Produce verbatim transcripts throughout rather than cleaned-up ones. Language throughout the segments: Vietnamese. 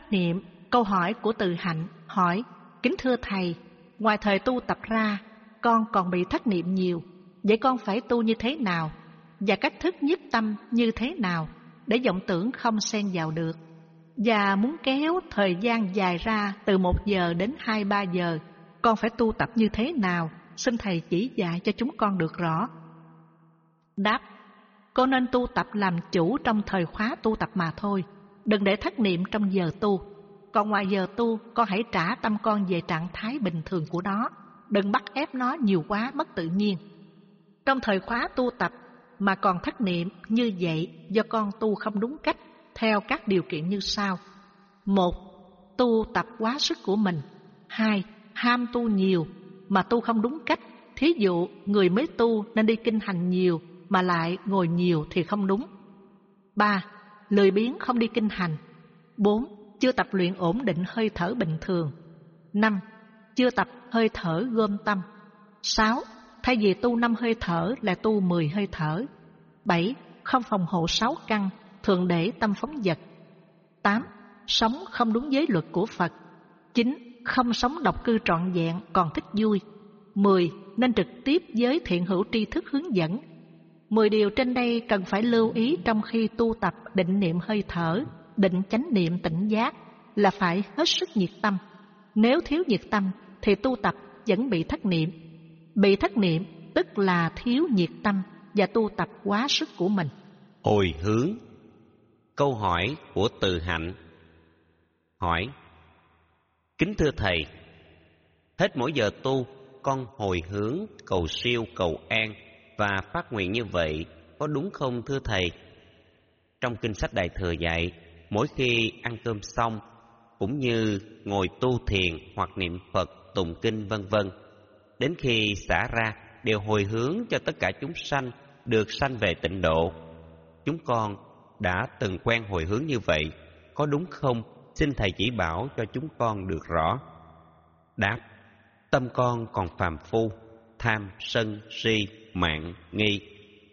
Thất Niệm, câu hỏi của Từ Hạnh hỏi: kính thưa thầy, ngoài thời tu tập ra, con còn bị thất niệm nhiều, vậy con phải tu như thế nào và cách thức nhiếp tâm như thế nào để vọng tưởng không xen vào được? Và muốn kéo thời gian dài ra từ một giờ đến hai ba giờ, con phải tu tập như thế nào? Xin thầy chỉ dạy cho chúng con được rõ. Đáp: con nên tu tập làm chủ trong thời khóa tu tập mà thôi, đừng để thất niệm trong giờ tu. Còn ngoài giờ tu, con hãy trả tâm con về trạng thái bình thường của nó, đừng bắt ép nó nhiều quá mất tự nhiên. Trong thời khóa tu tập mà còn thất niệm như vậy do con tu không đúng cách theo các điều kiện như sau: một, tu tập quá sức của mình. Hai, ham tu nhiều mà tu không đúng cách. Thí dụ người mới tu nên đi kinh hành nhiều mà lại ngồi nhiều thì không đúng. Ba, lười biếng không đi kinh hành. Bốn, chưa tập luyện ổn định hơi thở bình thường. Năm, chưa tập hơi thở gom tâm. Sáu, thay vì tu năm hơi thở là tu mười hơi thở. Bảy, không phòng hộ sáu căn, thường để tâm phóng dật. Tám, sống không đúng giới luật của Phật. Chín, không sống độc cư trọn vẹn còn thích vui. Mười, nên trực tiếp với thiện hữu tri thức hướng dẫn. Mười điều trên đây cần phải lưu ý trong khi tu tập định niệm hơi thở, định chánh niệm tỉnh giác, là phải hết sức nhiệt tâm. Nếu thiếu nhiệt tâm thì tu tập vẫn bị thất niệm. Bị thất niệm tức là thiếu nhiệt tâm và tu tập quá sức của mình. Hồi hướng. Câu hỏi của Từ Hạnh hỏi: kính thưa thầy, hết mỗi giờ tu con hồi hướng cầu siêu cầu an và phát nguyện như vậy có đúng không thưa thầy? Trong kinh sách Đại Thừa dạy, mỗi khi ăn cơm xong cũng như ngồi tu thiền hoặc niệm Phật tụng kinh vân vân, đến khi xả ra đều hồi hướng cho tất cả chúng sanh được sanh về tịnh độ. Chúng con đã từng quen hồi hướng như vậy, có đúng không? Xin thầy chỉ bảo cho chúng con được rõ. Đáp: tâm con còn phàm phu, tham sân si mạn nghi,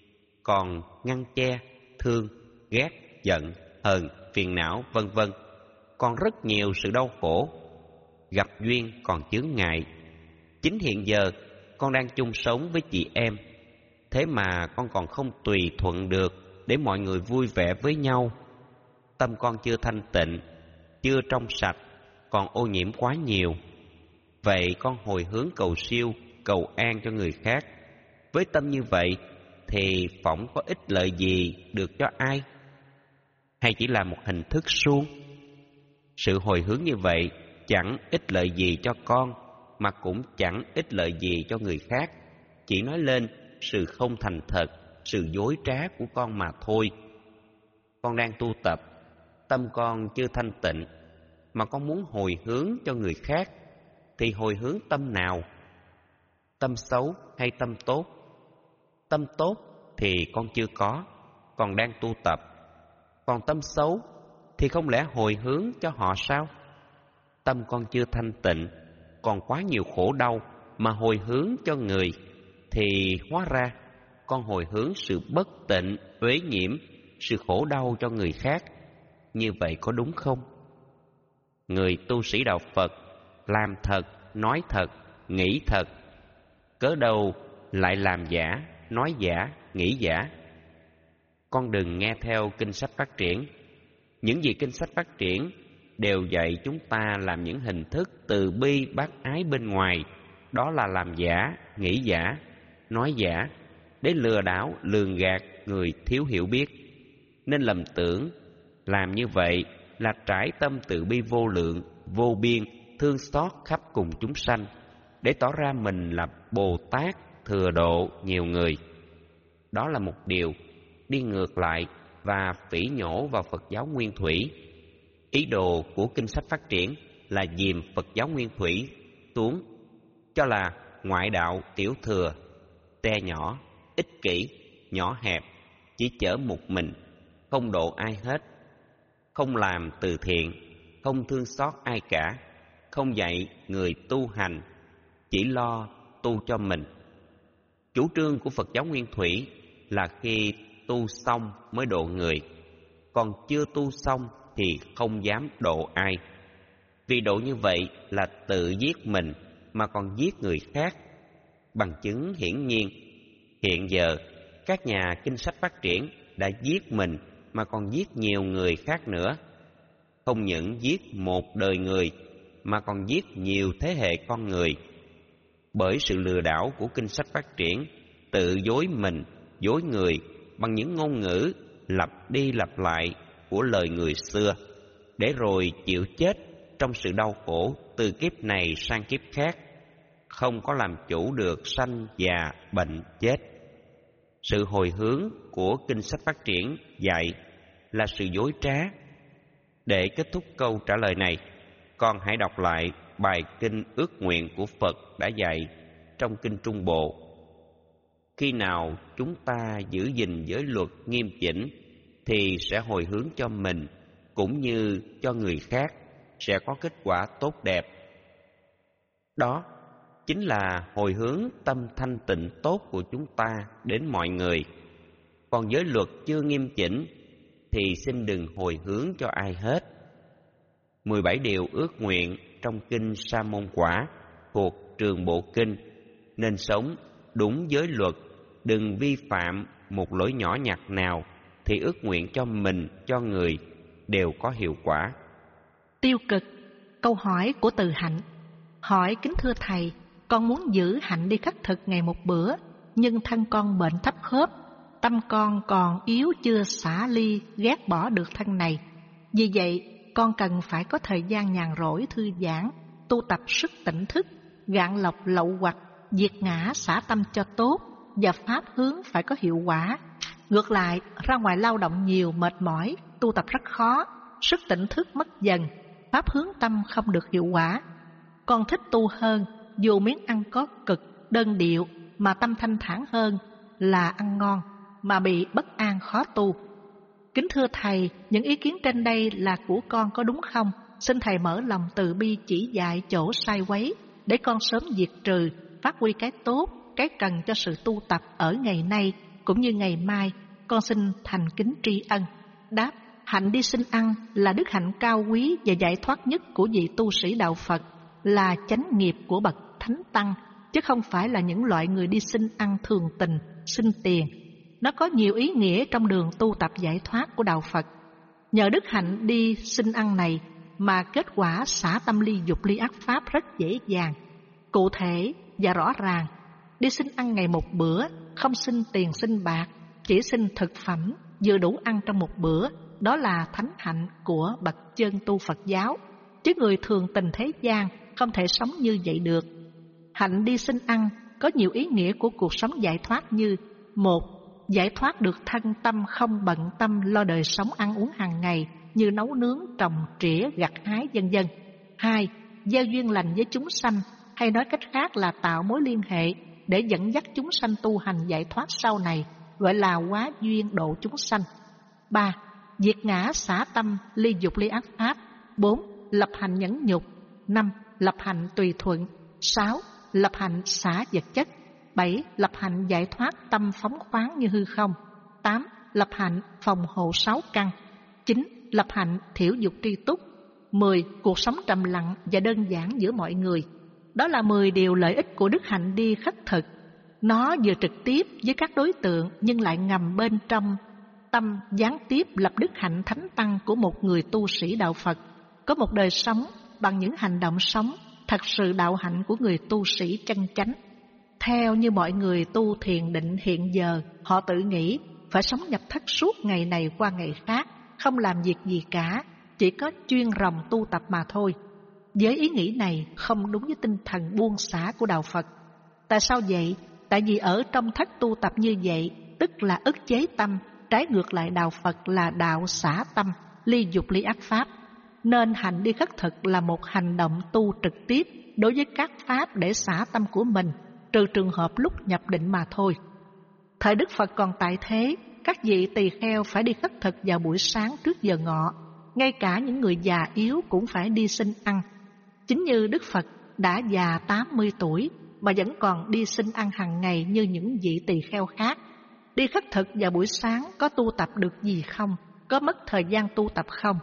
còn ngăn che, thương, ghét, giận, hờn, phiền não vân vân, còn rất nhiều sự đau khổ. Gặp duyên còn chướng ngại. Chính hiện giờ con đang chung sống với chị em, thế mà con còn không tùy thuận được để mọi người vui vẻ với nhau. Tâm con chưa thanh tịnh, chưa trong sạch, còn ô nhiễm quá nhiều. Vậy con hồi hướng cầu siêu, cầu an cho người khác. Với tâm như vậy thì phỏng có ích lợi gì được cho ai? Hay chỉ là một hình thức suông? Sự hồi hướng như vậy chẳng ích lợi gì cho con, mà cũng chẳng ích lợi gì cho người khác, chỉ nói lên sự không thành thật, sự dối trá của con mà thôi. Con đang tu tập, tâm con chưa thanh tịnh, mà con muốn hồi hướng cho người khác, thì hồi hướng tâm nào? Tâm xấu hay tâm tốt? Tâm tốt thì con chưa có, còn đang tu tập. Còn tâm xấu thì không lẽ hồi hướng cho họ sao? Tâm con chưa thanh tịnh, còn quá nhiều khổ đau, mà hồi hướng cho người thì hóa ra con hồi hướng sự bất tịnh, uế nhiễm, sự khổ đau cho người khác. Như vậy có đúng không? Người tu sĩ đạo Phật làm thật, nói thật, nghĩ thật, cớ đâu lại làm giả, nói giả, nghĩ giả? Con đừng nghe theo kinh sách phát triển. Những gì kinh sách phát triển đều dạy chúng ta làm những hình thức từ bi bác ái bên ngoài, đó là làm giả, nghĩ giả, nói giả, để lừa đảo, lường gạt người thiếu hiểu biết. Nên lầm tưởng làm như vậy là trải tâm từ bi vô lượng, vô biên, thương xót khắp cùng chúng sanh, để tỏ ra mình là Bồ Tát thừa độ nhiều người. Đó là một điều đi ngược lại và phỉ nhổ vào Phật giáo nguyên thủy. Ý đồ của kinh sách phát triển là dìm Phật giáo nguyên thủy xuống, cho là ngoại đạo tiểu thừa, te nhỏ, ích kỷ, nhỏ hẹp, chỉ chở một mình, không độ ai hết, không làm từ thiện, không thương xót ai cả, không dạy người tu hành, chỉ lo tu cho mình. Chủ trương của Phật giáo nguyên thủy là khi tu xong mới độ người, còn chưa tu xong thì không dám độ ai. Vì độ như vậy là tự giết mình mà còn giết người khác. Bằng chứng hiển nhiên, hiện giờ các nhà kinh sách phát triển đã giết mình mà còn giết nhiều người khác nữa. Không những giết một đời người mà còn giết nhiều thế hệ con người. Bởi sự lừa đảo của kinh sách phát triển, tự dối mình, dối người bằng những ngôn ngữ lặp đi lặp lại của lời người xưa, để rồi chịu chết trong sự đau khổ từ kiếp này sang kiếp khác, không có làm chủ được sanh già bệnh chết. Sự hồi hướng của kinh sách phát triển dạy là sự dối trá. Để kết thúc câu trả lời này, con hãy đọc lại bài kinh ước nguyện của Phật đã dạy trong kinh Trung Bộ. Khi nào chúng ta giữ gìn giới luật nghiêm chỉnh thì sẽ hồi hướng cho mình cũng như cho người khác, sẽ có kết quả tốt đẹp. Đó chính là hồi hướng tâm thanh tịnh tốt của chúng ta đến mọi người. Còn giới luật chưa nghiêm chỉnh thì xin đừng hồi hướng cho ai hết. mười bảy điều ước nguyện trong kinh Sa Môn Quả thuộc Trường Bộ Kinh, nên sống đúng giới luật, đừng vi phạm một lỗi nhỏ nhặt nào, thì ước nguyện cho mình, cho người đều có hiệu quả. Tiêu cực. Câu hỏi của Từ Hạnh hỏi: kính thưa thầy, con muốn giữ hạnh đi khất thực ngày một bữa, nhưng thân con bệnh thấp khớp, tâm con còn yếu chưa xả ly ghét bỏ được thân này. Vì vậy con cần phải có thời gian nhàn rỗi thư giãn, tu tập sức tỉnh thức, gạn lọc lậu hoặc, diệt ngã xả tâm cho tốt, và pháp hướng phải có hiệu quả. Ngược lại, ra ngoài lao động nhiều mệt mỏi, tu tập rất khó, sức tỉnh thức mất dần, pháp hướng tâm không được hiệu quả. Con thích tu hơn, dù miếng ăn có cực, đơn điệu, mà tâm thanh thản hơn là ăn ngon, mà bị bất an khó tu. Kính thưa thầy, những ý kiến trên đây là của con có đúng không? Xin thầy mở lòng từ bi chỉ dạy chỗ sai quấy, để con sớm diệt trừ, phát huy cái tốt, cái cần cho sự tu tập ở ngày nay cũng như ngày mai. Con xin thành kính tri ân. Đáp: hạnh đi xin ăn là đức hạnh cao quý và giải thoát nhất của vị tu sĩ đạo Phật, là chánh nghiệp của bậc thánh tăng, chứ không phải là những loại người đi xin ăn thường tình, xin tiền. Nó có nhiều ý nghĩa trong đường tu tập giải thoát của đạo Phật. Nhờ đức hạnh đi xin ăn này mà kết quả xả tâm ly dục ly ác pháp rất dễ dàng, cụ thể và rõ ràng. Đi xin ăn ngày một bữa, không xin tiền xin bạc, chỉ xin thực phẩm vừa đủ ăn trong một bữa, đó là thánh hạnh của bậc chân tu Phật giáo, chứ người thường tình thế gian không thể sống như vậy được. Hạnh đi xin ăn có nhiều ý nghĩa của cuộc sống giải thoát như: một, giải thoát được thân tâm không bận tâm lo đời sống ăn uống hàng ngày như nấu nướng, trồng trĩa, gặt hái vân vân. Hai, gieo duyên lành với chúng sanh, hay nói cách khác là tạo mối liên hệ để dẫn dắt chúng sanh tu hành giải thoát sau này, gọi là hóa duyên độ chúng sanh. Ba, diệt ngã xả tâm ly dục ly ác pháp. Bốn, lập hành nhẫn nhục. Năm, lập hành tùy thuận. Sáu, lập hành xả vật chất. Bảy, lập hành giải thoát tâm phóng khoáng như hư không. Tám, lập hạnh phòng hộ sáu căn. Chín, lập hạnh thiểu dục tri túc. Mười, cuộc sống trầm lặng và đơn giản giữa mọi người. Đó là mười điều lợi ích của đức hạnh đi khất thực. Nó vừa trực tiếp với các đối tượng nhưng lại ngầm bên trong tâm gián tiếp lập đức hạnh thánh tăng của một người tu sĩ đạo Phật, có một đời sống bằng những hành động sống thật sự đạo hạnh của người tu sĩ chân chánh. Theo như mọi người tu thiền định hiện giờ, họ tự nghĩ phải sống nhập thất suốt ngày này qua ngày khác, không làm việc gì cả, chỉ có chuyên ròng tu tập mà thôi. Với ý nghĩ này không đúng với tinh thần buông xả của đạo Phật. Tại sao vậy? Tại vì ở trong thất tu tập như vậy, tức là ức chế tâm, trái ngược lại đạo Phật là đạo xả tâm, ly dục ly ác pháp. Nên hành đi khất thực là một hành động tu trực tiếp đối với các pháp để xả tâm của mình, trừ trường hợp lúc nhập định mà thôi. Thời Đức Phật còn tại thế, các vị tỳ kheo phải đi khất thực vào buổi sáng trước giờ ngọ, ngay cả những người già yếu cũng phải đi xin ăn. Chính như Đức Phật đã già tám mươi tuổi mà vẫn còn đi xin ăn hàng ngày như những vị tỳ kheo khác. Đi khất thực vào buổi sáng có tu tập được gì không? Có mất thời gian tu tập không?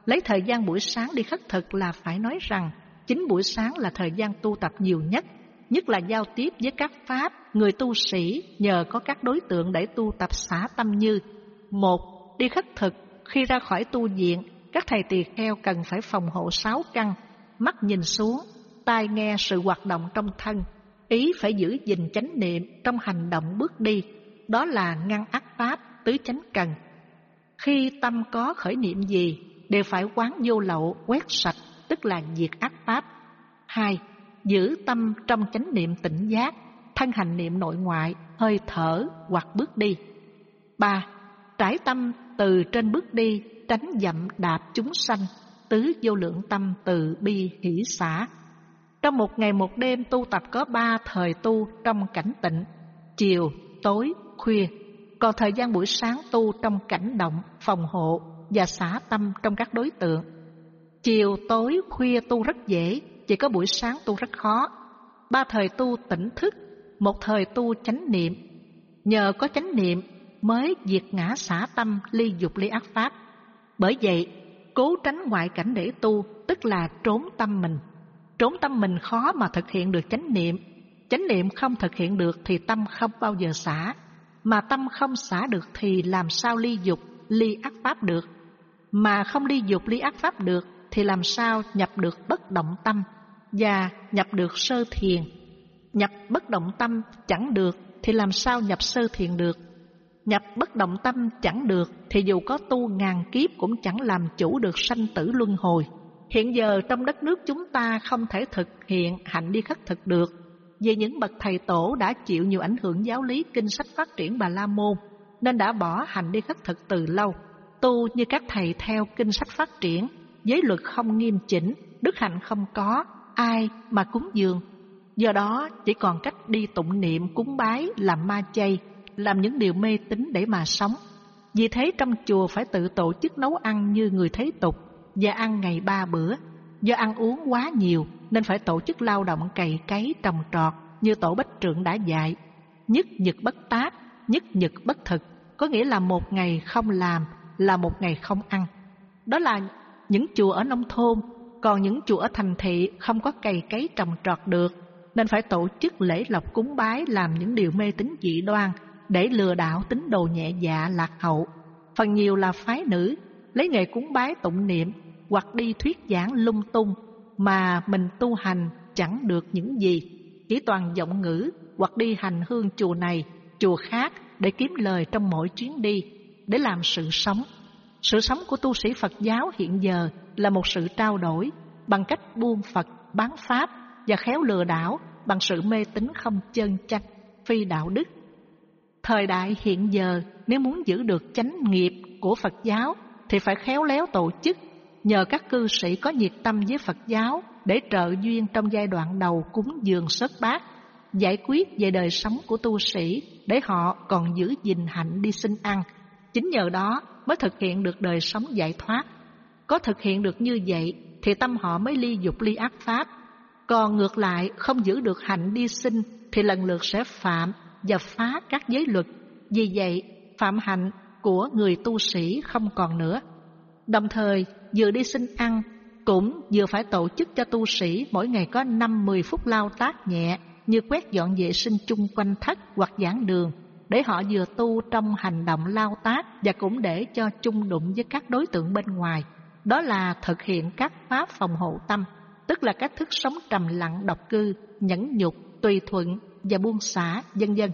lấy thời gian buổi sáng đi khất thực là phải nói rằng chính buổi sáng là thời gian tu tập nhiều nhất, nhất là giao tiếp với các pháp. Người tu sĩ nhờ có các đối tượng để tu tập xả tâm như: một. Đi khất thực, khi ra khỏi tu viện, các thầy tỳ kheo cần phải phòng hộ sáu căn: mắt nhìn xuống, tai nghe sự hoạt động trong thân, ý phải giữ gìn chánh niệm trong hành động bước đi, đó là ngăn ác pháp, tứ chánh cần. Khi tâm có khởi niệm gì đều phải quán vô lậu, quét sạch, tức là diệt ác pháp. Hai. Giữ tâm trong chánh niệm tỉnh giác, thân hành niệm nội ngoại, hơi thở hoặc bước đi. Ba. Trải tâm từ trên bước đi, tránh dậm đạp chúng sanh, tứ vô lượng tâm từ bi hỷ xả. Trong một ngày một đêm tu tập có ba thời tu trong cảnh tịnh: chiều, tối, khuya. Còn thời gian buổi sáng tu trong cảnh động, phòng hộ và xả tâm trong các đối tượng. Chiều, tối, khuya tu rất dễ, chỉ có buổi sáng tu rất khó. Ba thời tu tỉnh thức, một thời tu chánh niệm. Nhờ có chánh niệm mới diệt ngã xả tâm, ly dục ly ác pháp. Bởi vậy, cố tránh ngoại cảnh để tu, tức là trốn tâm mình. Trốn tâm mình khó mà thực hiện được chánh niệm. Chánh niệm không thực hiện được thì tâm không bao giờ xả. Mà tâm không xả được thì làm sao ly dục, ly ác pháp được. Mà không ly dục, ly ác pháp được thì làm sao nhập được bất động tâm và nhập được sơ thiền. Nhập bất động tâm chẳng được thì làm sao nhập sơ thiền được. Nhập bất động tâm chẳng được thì dù có tu ngàn kiếp cũng chẳng làm chủ được sanh tử luân hồi. Hiện giờ trong đất nước chúng ta không thể thực hiện hạnh đi khất thực được, vì những bậc thầy tổ đã chịu nhiều ảnh hưởng giáo lý kinh sách phát triển Bà La Môn, nên đã bỏ hạnh đi khất thực từ lâu. Tu như các thầy theo kinh sách phát triển, giới luật không nghiêm chỉnh, đức hạnh không có, ai mà cúng dường. Do đó chỉ còn cách đi tụng niệm, cúng bái, làm ma chay, làm những điều mê tín để mà sống. Vì thế trong chùa phải tự tổ chức nấu ăn như người thế tục và ăn ngày ba bữa. Do ăn uống quá nhiều nên phải tổ chức lao động cày cấy trồng trọt như tổ Bách Trượng đã dạy: nhất nhật bất tác, nhất nhật bất thực, có nghĩa là một ngày không làm là một ngày không ăn. Đó là những chùa ở nông thôn, còn những chùa ở thành thị không có cày cấy trồng trọt được, nên phải tổ chức lễ lộc cúng bái, làm những điều mê tín dị đoan để lừa đảo tín đồ nhẹ dạ lạc hậu. Phần nhiều là phái nữ lấy nghề cúng bái tụng niệm hoặc đi thuyết giảng lung tung, mà mình tu hành chẳng được những gì, chỉ toàn giọng ngữ hoặc đi hành hương chùa này chùa khác để kiếm lời trong mỗi chuyến đi, để làm sự sống. Sự sống của tu sĩ Phật giáo hiện giờ là một sự trao đổi bằng cách buôn Phật, bán Pháp và khéo lừa đảo bằng sự mê tín không chân chánh, phi đạo đức. Thời đại hiện giờ nếu muốn giữ được chánh nghiệp của Phật giáo thì phải khéo léo tổ chức, nhờ các cư sĩ có nhiệt tâm với Phật giáo để trợ duyên trong giai đoạn đầu cúng dường sớt bát, giải quyết về đời sống của tu sĩ để họ còn giữ gìn hạnh đi xin ăn. Chính nhờ đó mới thực hiện được đời sống giải thoát. Có thực hiện được như vậy thì tâm họ mới ly dục ly ác pháp. Còn ngược lại không giữ được hạnh đi xin thì lần lượt sẽ phạm và phá các giới luật. Vì vậy phạm hạnh của người tu sĩ không còn nữa. Đồng thời vừa đi xin ăn cũng vừa phải tổ chức cho tu sĩ mỗi ngày có năm mười phút lao tác nhẹ, như quét dọn vệ sinh chung quanh thất hoặc giảng đường, để họ vừa tu trong hành động lao tác và cũng để cho chung đụng với các đối tượng bên ngoài. Đó là thực hiện các pháp phòng hộ tâm, tức là các thức sống trầm lặng, độc cư, nhẫn nhục, tùy thuận và buông xả, vân vân.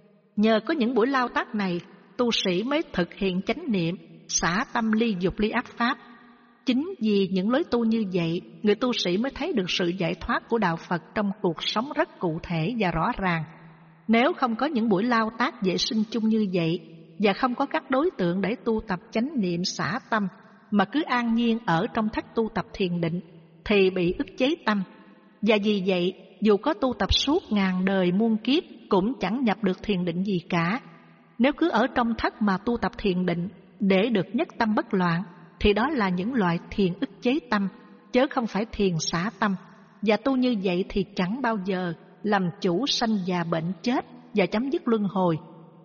Nhờ có những buổi lao tác này, tu sĩ mới thực hiện chánh niệm, xả tâm ly dục ly ác pháp. Chính vì những lối tu như vậy, người tu sĩ mới thấy được sự giải thoát của đạo Phật trong cuộc sống rất cụ thể và rõ ràng. Nếu không có những buổi lao tác vệ sinh chung như vậy và không có các đối tượng để tu tập chánh niệm xả tâm, mà cứ an nhiên ở trong thất tu tập thiền định thì bị ức chế tâm. Và vì vậy, dù có tu tập suốt ngàn đời muôn kiếp cũng chẳng nhập được thiền định gì cả. Nếu cứ ở trong thất mà tu tập thiền định để được nhất tâm bất loạn thì đó là những loại thiền ức chế tâm, chớ không phải thiền xả tâm. Và tu như vậy thì chẳng bao giờ làm chủ sanh già bệnh chết và chấm dứt luân hồi.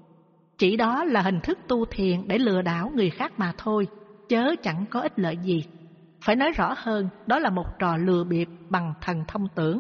Chỉ đó là hình thức tu thiền để lừa đảo người khác mà thôi, chớ chẳng có ích lợi gì. Phải nói rõ hơn, đó là một trò lừa bịp bằng thần thông tưởng.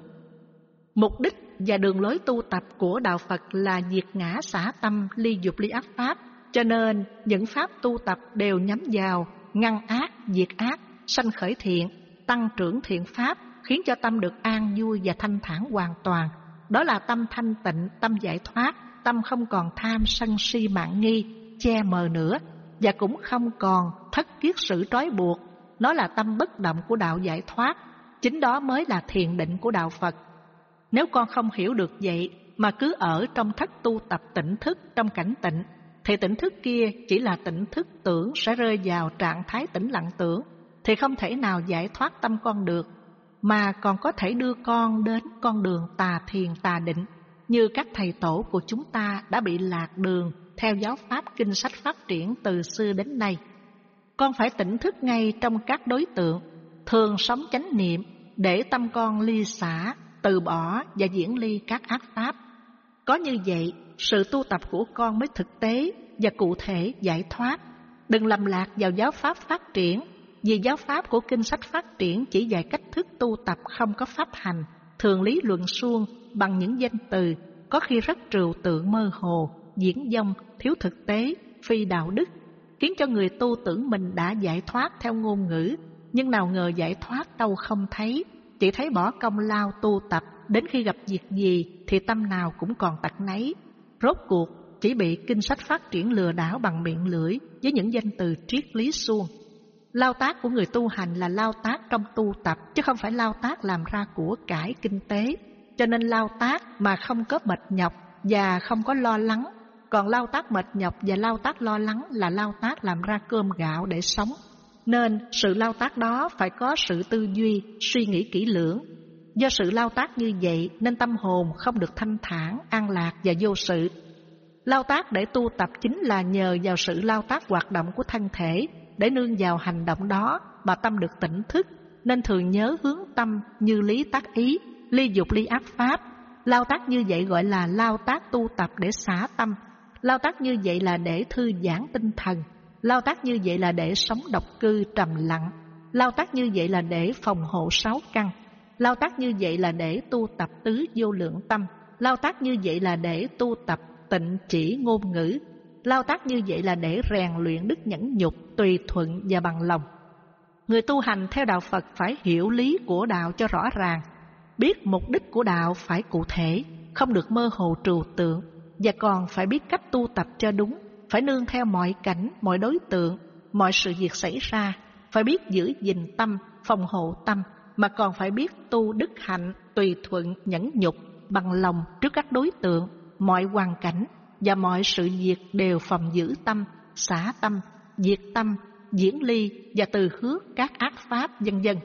Mục đích và đường lối tu tập của Đạo Phật là diệt ngã xả tâm, ly dục ly ác pháp. Cho nên những pháp tu tập đều nhắm vào ngăn ác, diệt ác, sanh khởi thiện, tăng trưởng thiện pháp, khiến cho tâm được an vui và thanh thản hoàn toàn. Đó là tâm thanh tịnh, tâm giải thoát, tâm không còn tham sân si mạn nghi, che mờ nữa, và cũng không còn thất kiết sự trói buộc. Nó là tâm bất động của đạo giải thoát. Chính đó mới là thiền định của Đạo Phật. Nếu con không hiểu được vậy mà cứ ở trong thất tu tập tỉnh thức trong cảnh tịnh, thì tỉnh thức kia chỉ là tỉnh thức tưởng sẽ rơi vào trạng thái tĩnh lặng tưởng, thì không thể nào giải thoát tâm con được, mà còn có thể đưa con đến con đường tà thiền tà định, như các thầy tổ của chúng ta đã bị lạc đường theo giáo pháp kinh sách phát triển từ xưa đến nay. Con phải tỉnh thức ngay trong các đối tượng, thường sống chánh niệm để tâm con ly xả, từ bỏ và diễn ly các ác pháp. Có như vậy, sự tu tập của con mới thực tế và cụ thể giải thoát. Đừng lầm lạc vào giáo pháp phát triển, vì giáo pháp của kinh sách phát triển chỉ dạy cách thức tu tập không có pháp hành, thường lý luận suông bằng những danh từ, có khi rất trừu tượng mơ hồ, diễn dông, thiếu thực tế, phi đạo đức, khiến cho người tu tưởng mình đã giải thoát theo ngôn ngữ, nhưng nào ngờ giải thoát đâu không thấy, chỉ thấy bỏ công lao tu tập, đến khi gặp việc gì thì tâm nào cũng còn tật nấy. Rốt cuộc chỉ bị kinh sách phát triển lừa đảo bằng miệng lưỡi với những danh từ triết lý suông. Lao tác của người tu hành là lao tác trong tu tập, chứ không phải lao tác làm ra của cải kinh tế. Cho nên lao tác mà không có mệt nhọc và không có lo lắng. Còn lao tác mệt nhọc và lao tác lo lắng là lao tác làm ra cơm gạo để sống. Nên sự lao tác đó phải có sự tư duy, suy nghĩ kỹ lưỡng. Do sự lao tác như vậy nên tâm hồn không được thanh thản, an lạc và vô sự. Lao tác để tu tập chính là nhờ vào sự lao tác hoạt động của thân thể, để nương vào hành động đó mà tâm được tỉnh thức, nên thường nhớ hướng tâm như lý tác ý, ly dục ly ác pháp. Lao tác như vậy gọi là lao tác tu tập để xả tâm. Lao tác như vậy là để thư giãn tinh thần. Lao tác như vậy là để sống độc cư trầm lặng. Lao tác như vậy là để phòng hộ sáu căn. Lao tác như vậy là để tu tập tứ vô lượng tâm. Lao tác như vậy là để tu tập tịnh chỉ ngôn ngữ. Lao tác như vậy là để rèn luyện đức nhẫn nhục, tùy thuận và bằng lòng. Người tu hành theo đạo Phật phải hiểu lý của đạo cho rõ ràng, biết mục đích của đạo phải cụ thể, không được mơ hồ trừu tượng, và còn phải biết cách tu tập cho đúng, phải nương theo mọi cảnh, mọi đối tượng, mọi sự việc xảy ra, phải biết giữ gìn tâm, phòng hộ tâm, mà còn phải biết tu đức hạnh, tùy thuận, nhẫn nhục, bằng lòng trước các đối tượng, mọi hoàn cảnh và mọi sự việc đều phòng giữ tâm, xả tâm, diệt tâm, diễn ly và từ hước các ác pháp vân vân.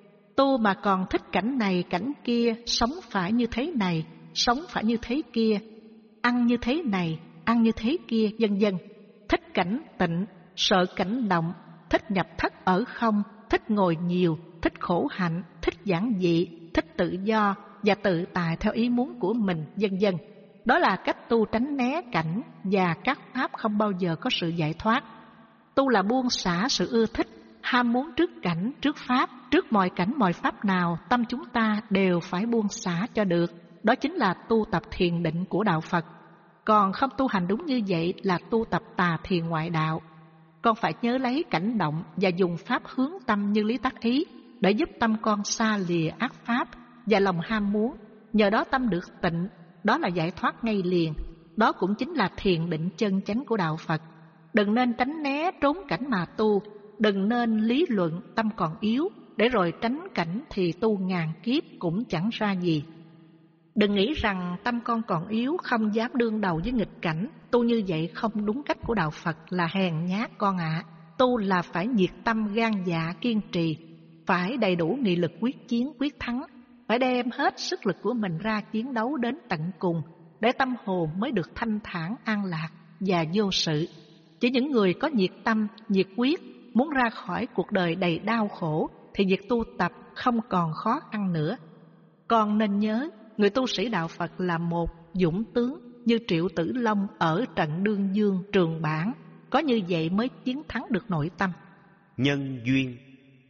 Tu mà còn thích cảnh này cảnh kia, sống phải như thế này, sống phải như thế kia, ăn như thế này, ăn như thế kia vân vân. Thích cảnh tịnh, sợ cảnh động, thích nhập thất ở không, thích ngồi nhiều, thích khổ hạnh, thích giản dị, thích tự do và tự tại theo ý muốn của mình vân vân. Đó là cách tu tránh né cảnh và các pháp không bao giờ có sự giải thoát. Tu là buông xả sự ưa thích, ham muốn trước cảnh, trước pháp, trước mọi cảnh mọi pháp nào, tâm chúng ta đều phải buông xả cho được. Đó chính là tu tập thiền định của đạo Phật. Còn không tu hành đúng như vậy là tu tập tà thiền ngoại đạo. Con phải nhớ lấy cảnh động và dùng pháp hướng tâm như lý tác ý, để giúp tâm con xa lìa ác pháp và lòng ham muốn. Nhờ đó tâm được tịnh, đó là giải thoát ngay liền. Đó cũng chính là thiền định chân chánh của đạo Phật. Đừng nên tránh né trốn cảnh mà tu, đừng nên lý luận tâm còn yếu, để rồi tránh cảnh thì tu ngàn kiếp cũng chẳng ra gì. Đừng nghĩ rằng tâm con còn yếu không dám đương đầu với nghịch cảnh, tu như vậy không đúng cách của đạo Phật là hèn nhát con ạ. À. Tu là phải nhiệt tâm gan dạ kiên trì, phải đầy đủ nghị lực quyết chiến quyết thắng, phải đem hết sức lực của mình ra chiến đấu đến tận cùng, để tâm hồn mới được thanh thản an lạc và vô sự. Chỉ những người có nhiệt tâm, nhiệt quyết, muốn ra khỏi cuộc đời đầy đau khổ thì việc tu tập không còn khó khăn nữa. Con nên nhớ, người tu sĩ đạo Phật là một dũng tướng như Triệu Tử Long ở trận Đương Dương Trường Bản. Có như vậy mới chiến thắng được nội tâm. Nhân duyên.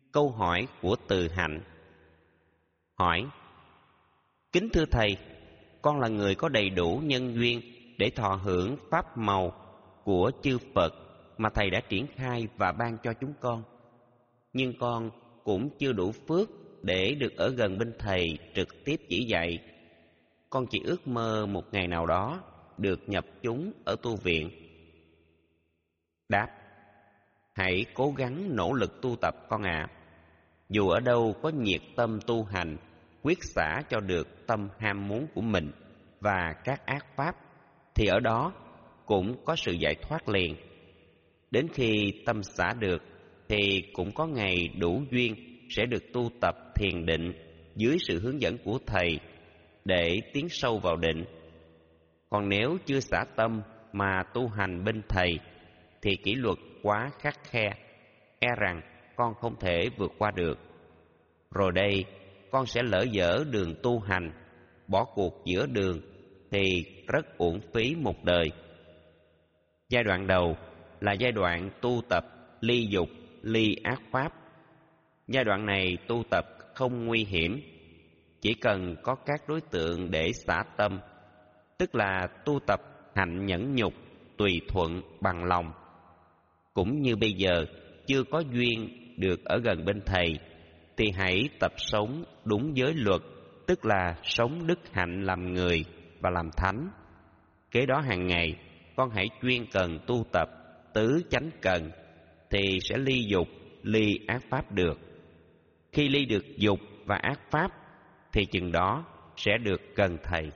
Câu hỏi của Từ Hạnh. Hỏi: Kính thưa Thầy, con là người có đầy đủ nhân duyên để thọ hưởng pháp màu của chư Phật mà Thầy đã triển khai và ban cho chúng con. Nhưng con cũng chưa đủ phước để được ở gần bên Thầy trực tiếp chỉ dạy. Con chỉ ước mơ một ngày nào đó được nhập chúng ở tu viện. Đáp: Hãy cố gắng nỗ lực tu tập con ạ. À. Dù ở đâu có nhiệt tâm tu hành, quyết xả cho được tâm ham muốn của mình và các ác pháp, thì ở đó cũng có sự giải thoát liền. Đến khi tâm xả được, thì cũng có ngày đủ duyên sẽ được tu tập thiền định dưới sự hướng dẫn của Thầy để tiến sâu vào định. Còn nếu chưa xả tâm mà tu hành bên Thầy, thì kỷ luật quá khắt khe, e rằng con không thể vượt qua được. Rồi đây, con sẽ lỡ dở đường tu hành, bỏ cuộc giữa đường thì rất uổng phí một đời. Giai đoạn đầu là giai đoạn tu tập ly dục, ly ác pháp. Giai đoạn này tu tập không nguy hiểm, chỉ cần có các đối tượng để xả tâm, tức là tu tập hạnh nhẫn nhục, tùy thuận bằng lòng. Cũng như bây giờ chưa có duyên được ở gần bên Thầy, thì hãy tập sống đúng giới luật, tức là sống đức hạnh làm người và làm thánh. Kế đó hàng ngày con hãy chuyên cần tu tập tứ chánh cần, thì sẽ ly dục, ly ác pháp được. Khi ly được dục và ác pháp, thì chừng đó sẽ được gần Thầy.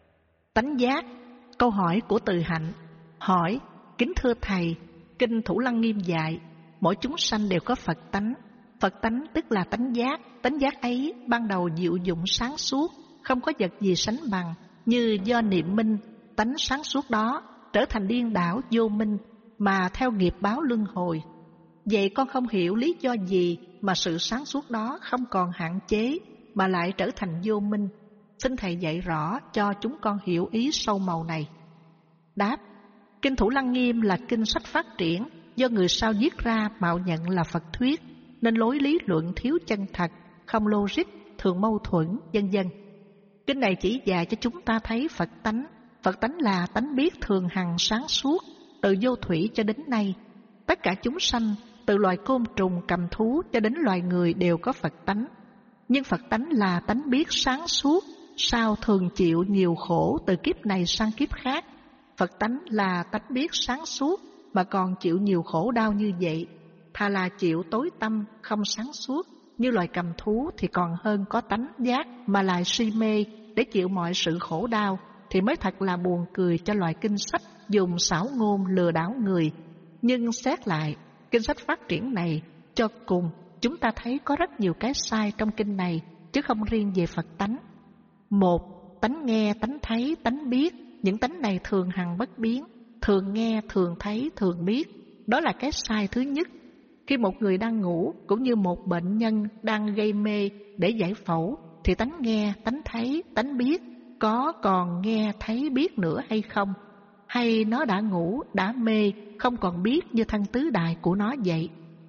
Tánh giác. Câu hỏi của Từ Hạnh. Hỏi: Kính thưa Thầy, Kinh Thủ Lăng Nghiêm dạy mỗi chúng sanh đều có Phật tánh. Phật tánh tức là tánh giác. Tánh giác ấy ban đầu diệu dụng sáng suốt, không có vật gì sánh bằng, như do niệm minh. Tánh sáng suốt đó trở thành điên đảo vô minh, mà theo nghiệp báo luân hồi. Vậy con không hiểu lý do gì mà sự sáng suốt đó không còn hạn chế, mà lại trở thành vô minh. Xin Thầy dạy rõ cho chúng con hiểu ý sâu màu này. Đáp: Kinh Thủ Lăng Nghiêm là kinh sách phát triển, do người sau viết ra mạo nhận là Phật thuyết, nên lối lý luận thiếu chân thật, không logic, thường mâu thuẫn, vân vân. Kinh này chỉ dạy cho chúng ta thấy Phật tánh. Phật tánh là tánh biết thường hằng sáng suốt, từ vô thủy cho đến nay. Tất cả chúng sanh, từ loài côn trùng cầm thú cho đến loài người đều có Phật tánh. Nhưng Phật tánh là tánh biết sáng suốt, sao thường chịu nhiều khổ từ kiếp này sang kiếp khác. Phật tánh là tánh biết sáng suốt mà còn chịu nhiều khổ đau như vậy, thà là chịu tối tâm không sáng suốt như loài cầm thú thì còn hơn có tánh giác mà lại si mê để chịu mọi sự khổ đau, thì mới thật là buồn cười cho loài kinh sách dùng xảo ngôn lừa đảo người. Nhưng xét lại, kinh sách phát triển này cho cùng chúng ta thấy có rất nhiều cái sai trong kinh này, chứ không riêng về Phật tánh. Một, tánh nghe, tánh thấy, tánh biết. Những tánh này thường hằng bất biến, thường nghe, thường thấy, thường biết. Đó là cái sai thứ nhất. Khi một người đang ngủ, cũng như một bệnh nhân đang gây mê để giải phẫu, thì tánh nghe, tánh thấy, tánh biết có còn nghe, thấy, biết nữa hay không? Hay nó đã ngủ, đã mê, không còn biết như thân tứ đại của nó vậy?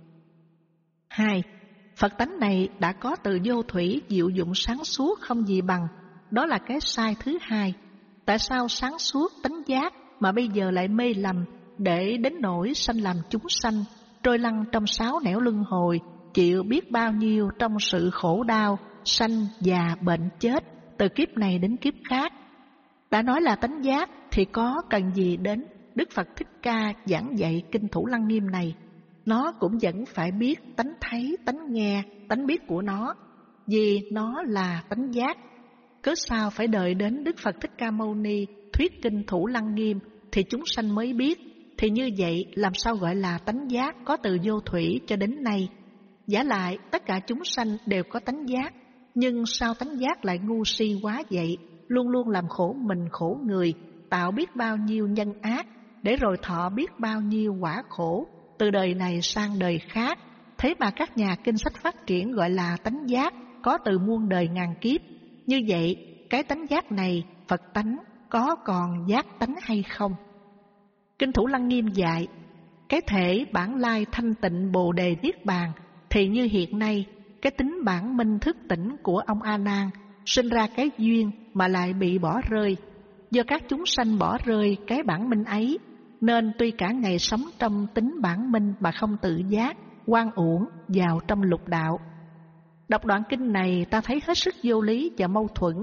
Hai, Phật tánh này đã có từ vô thủy, diệu dụng sáng suốt không gì bằng. Đó là cái sai thứ hai. Tại sao sáng suốt tánh giác mà bây giờ lại mê lầm, để đến nỗi sanh làm chúng sanh, trôi lăn trong sáu nẻo luân hồi, chịu biết bao nhiêu trong sự khổ đau, sanh, già, bệnh, chết, từ kiếp này đến kiếp khác? Đã nói là tánh giác thì có cần gì đến Đức Phật Thích Ca giảng dạy Kinh Thủ Lăng Nghiêm này? Nó cũng vẫn phải biết tánh thấy, tánh nghe, tánh biết của nó, vì nó là tánh giác. Cớ sao phải đợi đến Đức Phật Thích Ca Mâu Ni thuyết Kinh Thủ Lăng Nghiêm thì chúng sanh mới biết? Thì như vậy làm sao gọi là tánh giác có từ vô thủy cho đến nay? Giả lại tất cả chúng sanh đều có tánh giác, nhưng sao tánh giác lại ngu si quá vậy, luôn luôn làm khổ mình khổ người, tạo biết bao nhiêu nhân ác, để rồi thọ biết bao nhiêu quả khổ từ đời này sang đời khác. Thế mà các nhà kinh sách phát triển gọi là tánh giác có từ muôn đời ngàn kiếp. Như vậy cái tánh giác này, Phật tánh, có còn giác tánh hay không? Kinh Thủ Lăng Nghiêm dạy cái thể bản lai thanh tịnh bồ đề niết bàn thì như hiện nay, cái tính bản minh thức tỉnh của ông A Nan sinh ra cái duyên mà lại bị bỏ rơi. Do các chúng sanh bỏ rơi cái bản minh ấy, nên tuy cả ngày sống trong tính bản minh mà không tự giác, oan uổng vào trong lục đạo. Đọc đoạn kinh này ta thấy hết sức vô lý và mâu thuẫn.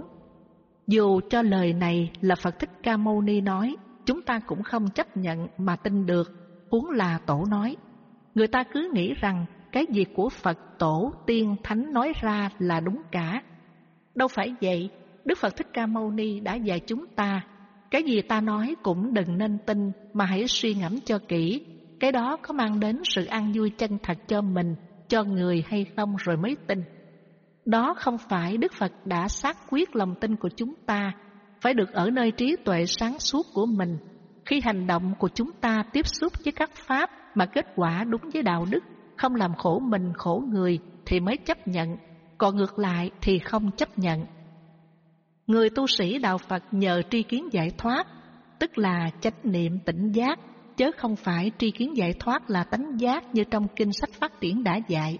Dù cho lời này là Phật Thích Ca Mâu Ni nói, chúng ta cũng không chấp nhận mà tin được, huống là Tổ nói. Người ta cứ nghĩ rằng cái gì của Phật, Tổ, Tiên, Thánh nói ra là đúng cả. Đâu phải vậy. Đức Phật Thích Ca Mâu Ni đã dạy chúng ta, cái gì ta nói cũng đừng nên tin, mà hãy suy ngẫm cho kỹ, cái đó có mang đến sự an vui chân thật cho mình, cho người hay không rồi mới tin. Đó không phải Đức Phật đã xác quyết lòng tin của chúng ta, phải được ở nơi trí tuệ sáng suốt của mình. Khi hành động của chúng ta tiếp xúc với các pháp mà kết quả đúng với đạo đức, không làm khổ mình khổ người thì mới chấp nhận, còn ngược lại thì không chấp nhận. Người tu sĩ đạo Phật nhờ tri kiến giải thoát, tức là chánh niệm tỉnh giác, chứ không phải tri kiến giải thoát là tánh giác như trong kinh sách Phát Triển đã dạy.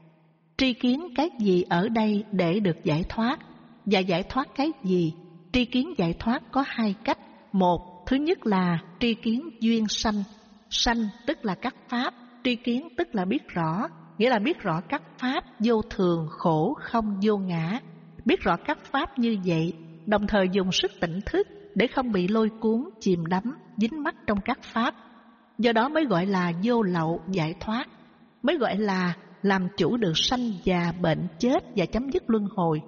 Tri kiến cái gì ở đây để được giải thoát, và giải thoát cái gì? Tri kiến giải thoát có hai cách. Một, thứ nhất là tri kiến duyên sanh. Sanh tức là các pháp, tri kiến tức là biết rõ, nghĩa là biết rõ các pháp vô thường, khổ, không, vô ngã. Biết rõ các pháp như vậy, đồng thời dùng sức tỉnh thức để không bị lôi cuốn, chìm đắm, dính mắc trong các pháp. Do đó mới gọi là vô lậu giải thoát, mới gọi là làm chủ được sanh già, bệnh, chết và chấm dứt luân hồi.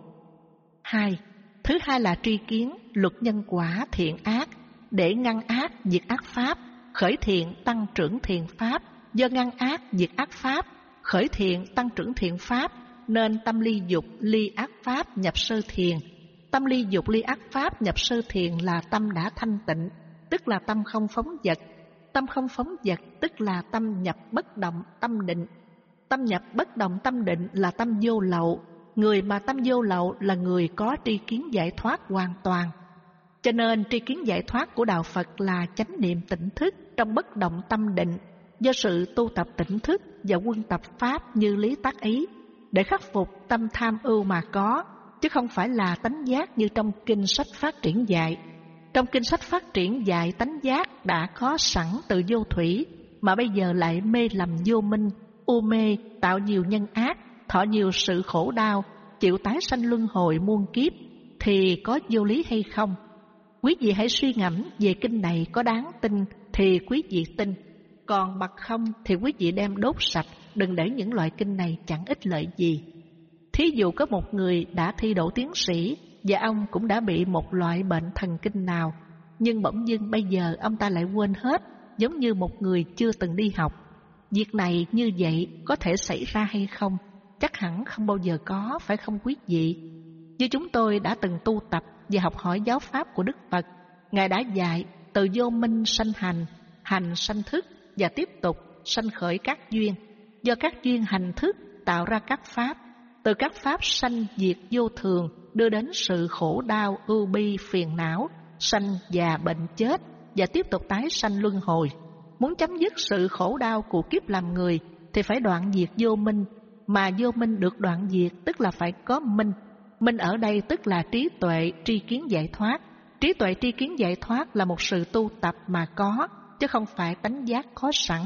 Hai, thứ hai là tri kiến luật nhân quả thiện ác, để ngăn ác diệt ác pháp, khởi thiện tăng trưởng thiện pháp. Do ngăn ác diệt ác pháp, khởi thiện tăng trưởng thiện pháp, nên tâm ly dục ly ác pháp nhập sơ thiền. Tâm ly dục ly ác pháp nhập sơ thiền là tâm đã thanh tịnh, tức là tâm không phóng dật. Tâm không phóng dật tức là tâm nhập bất động tâm định. Tâm nhập bất động tâm định là tâm vô lậu. Người mà tâm vô lậu là người có tri kiến giải thoát hoàn toàn. Cho nên tri kiến giải thoát của đạo Phật là chánh niệm tỉnh thức trong bất động tâm định, do sự tu tập tỉnh thức và quân tập pháp như lý tác ý, để khắc phục tâm tham ưu mà có, chứ không phải là tánh giác như trong kinh sách Phát Triển dạy. Trong kinh sách Phát Triển dạy tánh giác đã có sẵn từ vô thủy, mà bây giờ lại mê lầm vô minh, u mê, tạo nhiều nhân ác, thọ nhiều sự khổ đau, chịu tái sanh luân hồi muôn kiếp, thì có vô lý hay không? Quý vị hãy suy ngẫm về kinh này có đáng tin thì quý vị tin, còn bậc không thì quý vị đem đốt sạch, đừng để những loại kinh này chẳng ích lợi gì. Thí dụ có một người đã thi đỗ tiến sĩ và ông cũng đã bị một loại bệnh thần kinh nào, nhưng bỗng dưng bây giờ ông ta lại quên hết, giống như một người chưa từng đi học. Việc này như vậy có thể xảy ra hay không? Chắc hẳn không bao giờ có, phải không quý vị? Như chúng tôi đã từng tu tập và học hỏi giáo pháp của Đức Phật, Ngài đã dạy từ vô minh sanh hành, hành sanh thức, và tiếp tục sanh khởi các duyên. Do các duyên hành thức tạo ra các pháp, từ các pháp sanh diệt vô thường, đưa đến sự khổ đau, ưu bi, phiền não, sanh già bệnh chết, và tiếp tục tái sanh luân hồi. Muốn chấm dứt sự khổ đau của kiếp làm người thì phải đoạn diệt vô minh, mà vô minh được đoạn diệt tức là phải có minh. Minh ở đây tức là trí tuệ, tri kiến giải thoát. Trí tuệ tri kiến giải thoát là một sự tu tập mà có, chứ không phải tánh giác có sẵn.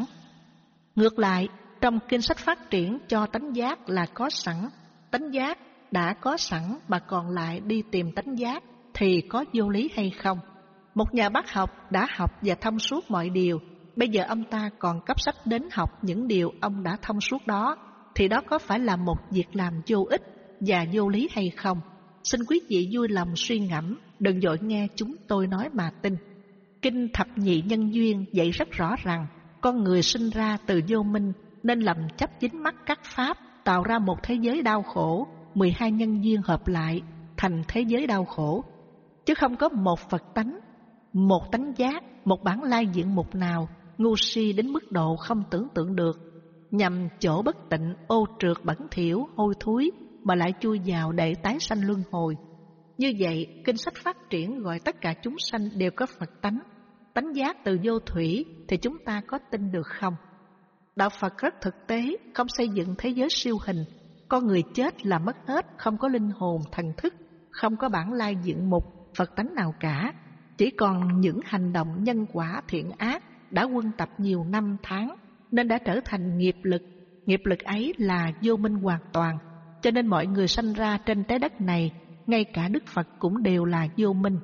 Ngược lại, trong kinh sách Phát Triển cho tánh giác là có sẵn. Tánh giác đã có sẵn mà còn lại đi tìm tánh giác thì có vô lý hay không? Một nhà bác học đã học và thông suốt mọi điều, bây giờ ông ta còn cấp sách đến học những điều ông đã thông suốt đó, thì đó có phải là một việc làm vô ích và vô lý hay không? Xin quý vị vui lòng suy ngẫm, đừng vội nghe chúng tôi nói mà tin. Kinh Thập Nhị Nhân Duyên dạy rất rõ rằng con người sinh ra từ vô minh nên lầm chấp dính mắc các pháp, tạo ra một thế giới đau khổ, mười hai nhân duyên hợp lại thành thế giới đau khổ, chứ không có một Phật tánh, một tánh giác, một bản lai diện mục nào ngu si đến mức độ không tưởng tượng được, nhằm chỗ bất tịnh, ô trượt, bẩn thỉu, hôi thối mà lại chui vào để tái sanh luân hồi. Như vậy, kinh sách Phát Triển gọi tất cả chúng sanh đều có Phật tánh, tánh giác từ vô thủy, thì chúng ta có tin được không? Đạo Phật rất thực tế, không xây dựng thế giới siêu hình. Con người chết là mất hết, không có linh hồn, thần thức, không có bản lai diện mục, Phật tánh nào cả. Chỉ còn những hành động nhân quả thiện ác đã quân tập nhiều năm tháng, nên đã trở thành nghiệp lực. Nghiệp lực ấy là vô minh hoàn toàn, cho nên mọi người sanh ra trên trái đất này, ngay cả Đức Phật cũng đều là vô minh.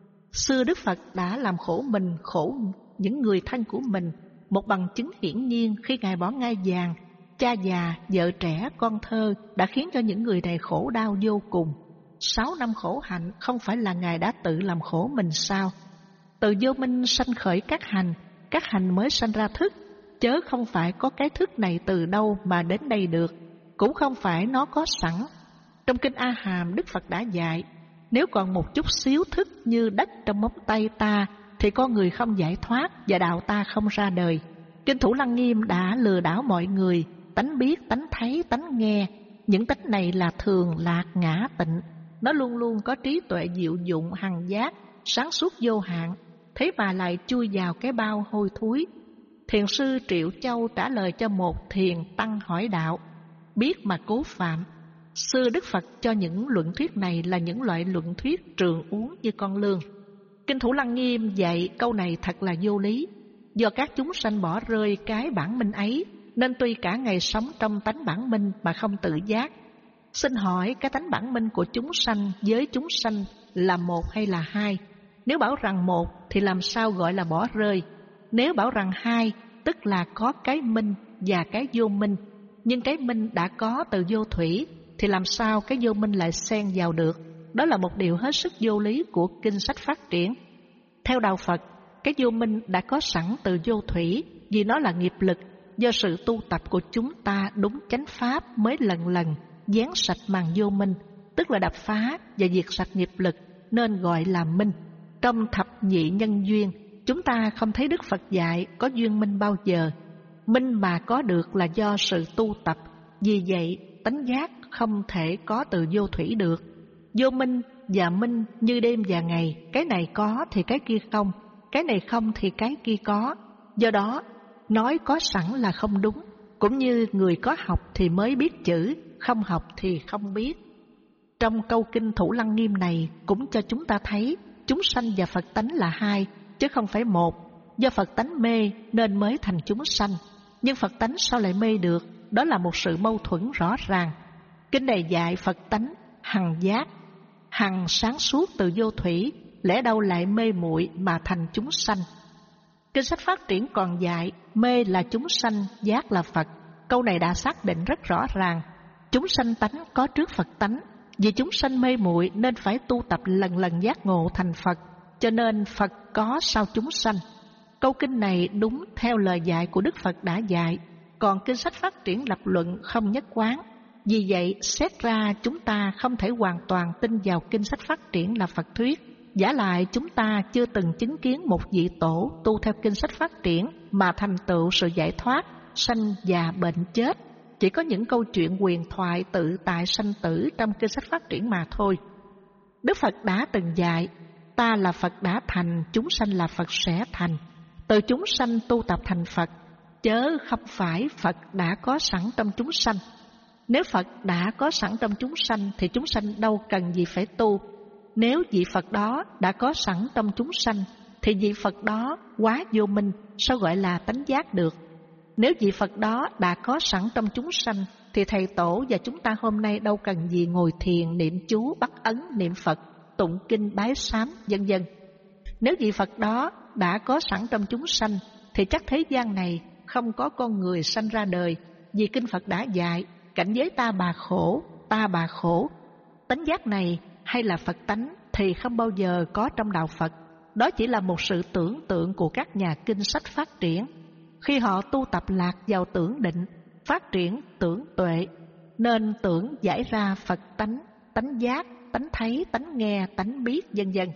Xưa Đức Phật đã làm khổ mình, khổ những người thân của mình. Một bằng chứng hiển nhiên khi Ngài bỏ ngai vàng, cha già, vợ trẻ, con thơ đã khiến cho những người này khổ đau vô cùng. Sáu năm khổ hạnh không phải là Ngài đã tự làm khổ mình sao? Từ vô minh sanh khởi các hành, các hành mới sanh ra thức, chớ không phải có cái thức này từ đâu mà đến đây được, cũng không phải nó có sẵn. Trong Kinh A Hàm, Đức Phật đã dạy, nếu còn một chút xíu thức như đất trong móng tay ta, thì con người không giải thoát và đạo ta không ra đời. Kinh Thủ Lăng Nghiêm đã lừa đảo mọi người, tánh biết, tánh thấy, tánh nghe. Những tánh này là thường, lạc, ngã, tịnh. Nó luôn luôn có trí tuệ diệu dụng, hằng giác, sáng suốt vô hạn, thế mà lại chui vào cái bao hôi thối. Thiền sư Triệu Châu trả lời cho một thiền tăng hỏi đạo, biết mà cố phạm. Xưa Đức Phật cho những luận thuyết này là những loại luận thuyết trường uống như con lương. Kinh Thủ Lăng Nghiêm dạy câu này thật là vô lý. Do các chúng sanh bỏ rơi cái bản minh ấy, nên tuy cả ngày sống trong tánh bản minh mà không tự giác. Xin hỏi cái tánh bản minh của chúng sanh với chúng sanh là một hay là hai? Nếu bảo rằng một thì làm sao gọi là bỏ rơi? Nếu bảo rằng hai, tức là có cái minh và cái vô minh. Nhưng cái minh đã có từ vô thủy, thì làm sao cái vô minh lại xen vào được? Đó là một điều hết sức vô lý của kinh sách phát triển. Theo đạo Phật, cái vô minh đã có sẵn từ vô thủy, vì nó là nghiệp lực. Do sự tu tập của chúng ta đúng chánh pháp mới lần lần dán sạch màn vô minh, tức là đập phá và diệt sạch nghiệp lực, nên gọi là minh. Trong thập nhị nhân duyên, chúng ta không thấy Đức Phật dạy có duyên minh bao giờ. Minh mà có được là do sự tu tập, vì vậy tánh giác không thể có từ vô thủy được. Vô minh và minh như đêm và ngày, cái này có thì cái kia không, cái này không thì cái kia có. Do đó, nói có sẵn là không đúng, cũng như người có học thì mới biết chữ, không học thì không biết. Trong câu kinh Thủ Lăng Nghiêm này cũng cho chúng ta thấy chúng sanh và Phật tánh là hai, chứ không phải một. Do Phật tánh mê nên mới thành chúng sanh, nhưng Phật tánh sao lại mê được? Đó là một sự mâu thuẫn rõ ràng. Kinh này dạy Phật tánh hằng giác, hằng sáng suốt từ vô thủy, lẽ đâu lại mê muội mà thành chúng sanh? Kinh sách phát triển còn dạy mê là chúng sanh, giác là Phật. Câu này đã xác định rất rõ ràng. Chúng sanh tánh có trước Phật tánh. Vì chúng sanh mê muội nên phải tu tập lần lần giác ngộ thành Phật, cho nên Phật có sau chúng sanh. Câu kinh này đúng theo lời dạy của Đức Phật đã dạy, còn kinh sách phát triển lập luận không nhất quán. Vì vậy, xét ra chúng ta không thể hoàn toàn tin vào kinh sách phát triển là Phật thuyết. Giả lại chúng ta chưa từng chứng kiến một vị tổ tu theo kinh sách phát triển mà thành tựu sự giải thoát, sanh già bệnh chết. Chỉ có những câu chuyện huyền thoại tự tại sanh tử trong kinh sách phát triển mà thôi. Đức Phật đã từng dạy, ta là Phật đã thành, chúng sanh là Phật sẽ thành. Từ chúng sanh tu tập thành Phật, chớ không phải Phật đã có sẵn trong chúng sanh. Nếu Phật đã có sẵn trong chúng sanh thì chúng sanh đâu cần gì phải tu. Nếu vị Phật đó đã có sẵn trong chúng sanh thì vị Phật đó quá vô minh, sao gọi là tánh giác được? Nếu vị Phật đó đã có sẵn trong chúng sanh thì Thầy Tổ và chúng ta hôm nay đâu cần gì ngồi thiền, niệm chú, bắt ấn, niệm Phật, tụng kinh, bái sám, vân vân. Nếu vị Phật đó đã có sẵn trong chúng sanh thì chắc thế gian này không có con người sanh ra đời, vì kinh Phật đã dạy cảnh giới ta bà khổ, ta bà khổ. Tánh giác này hay là Phật tánh thì không bao giờ có trong đạo Phật. Đó chỉ là một sự tưởng tượng của các nhà kinh sách phát triển. Khi họ tu tập lạc vào tưởng định, phát triển tưởng tuệ, nên tưởng giải ra Phật tánh, tánh giác, tánh thấy, tánh nghe, tánh biết, vân vân.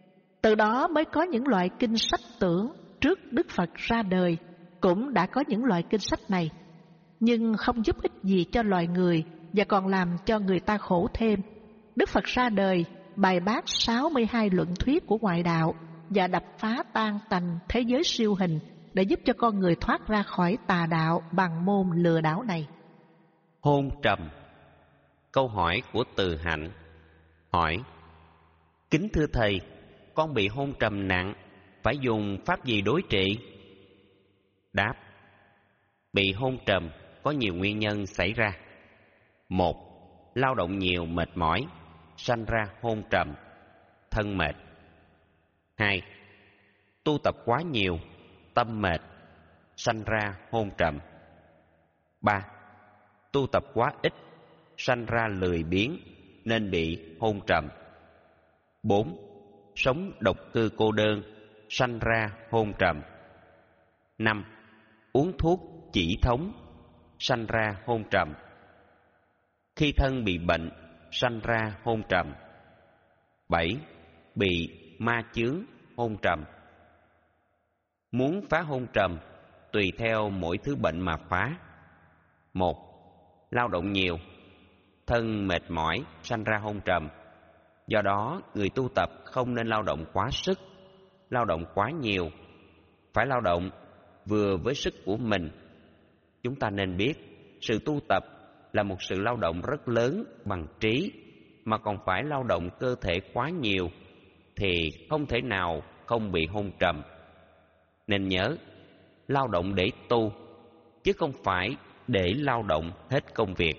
Từ đó mới có những loại kinh sách tưởng. Trước Đức Phật ra đời cũng đã có những loại kinh sách này, nhưng không giúp ích gì cho loài người và còn làm cho người ta khổ thêm. Đức Phật ra đời bài bác sáu mươi hai luận thuyết của ngoại đạo và đập phá tan tành thế giới siêu hình để giúp cho con người thoát ra khỏi tà đạo bằng môn lừa đảo này. Hôn trầm. Câu hỏi của Từ Hạnh hỏi: Kính thưa thầy, con bị hôn trầm nặng, phải dùng pháp gì đối trị? Đáp: Bị hôn trầm có nhiều nguyên nhân xảy ra. Một, lao động nhiều mệt mỏi, sanh ra hôn trầm, thân mệt. Hai, tu tập quá nhiều, tâm mệt, sanh ra hôn trầm. Ba, tu tập quá ít, sanh ra lười biếng nên bị hôn trầm. Bốn, sống độc cư cô đơn, sanh ra hôn trầm. Năm, uống thuốc chỉ thống, sanh ra hôn trầm. Khi thân bị bệnh, sanh ra hôn trầm. Bảy, bị ma chướng hôn trầm. Muốn phá hôn trầm, tùy theo mỗi thứ bệnh mà phá. Một, lao động nhiều, thân mệt mỏi, sanh ra hôn trầm. Do đó, người tu tập không nên lao động quá sức, lao động quá nhiều. Phải lao động vừa với sức của mình. Chúng ta nên biết, sự tu tập là một sự lao động rất lớn bằng trí, mà còn phải lao động cơ thể quá nhiều, thì không thể nào không bị hôn trầm. Nên nhớ, lao động để tu, chứ không phải để lao động hết công việc.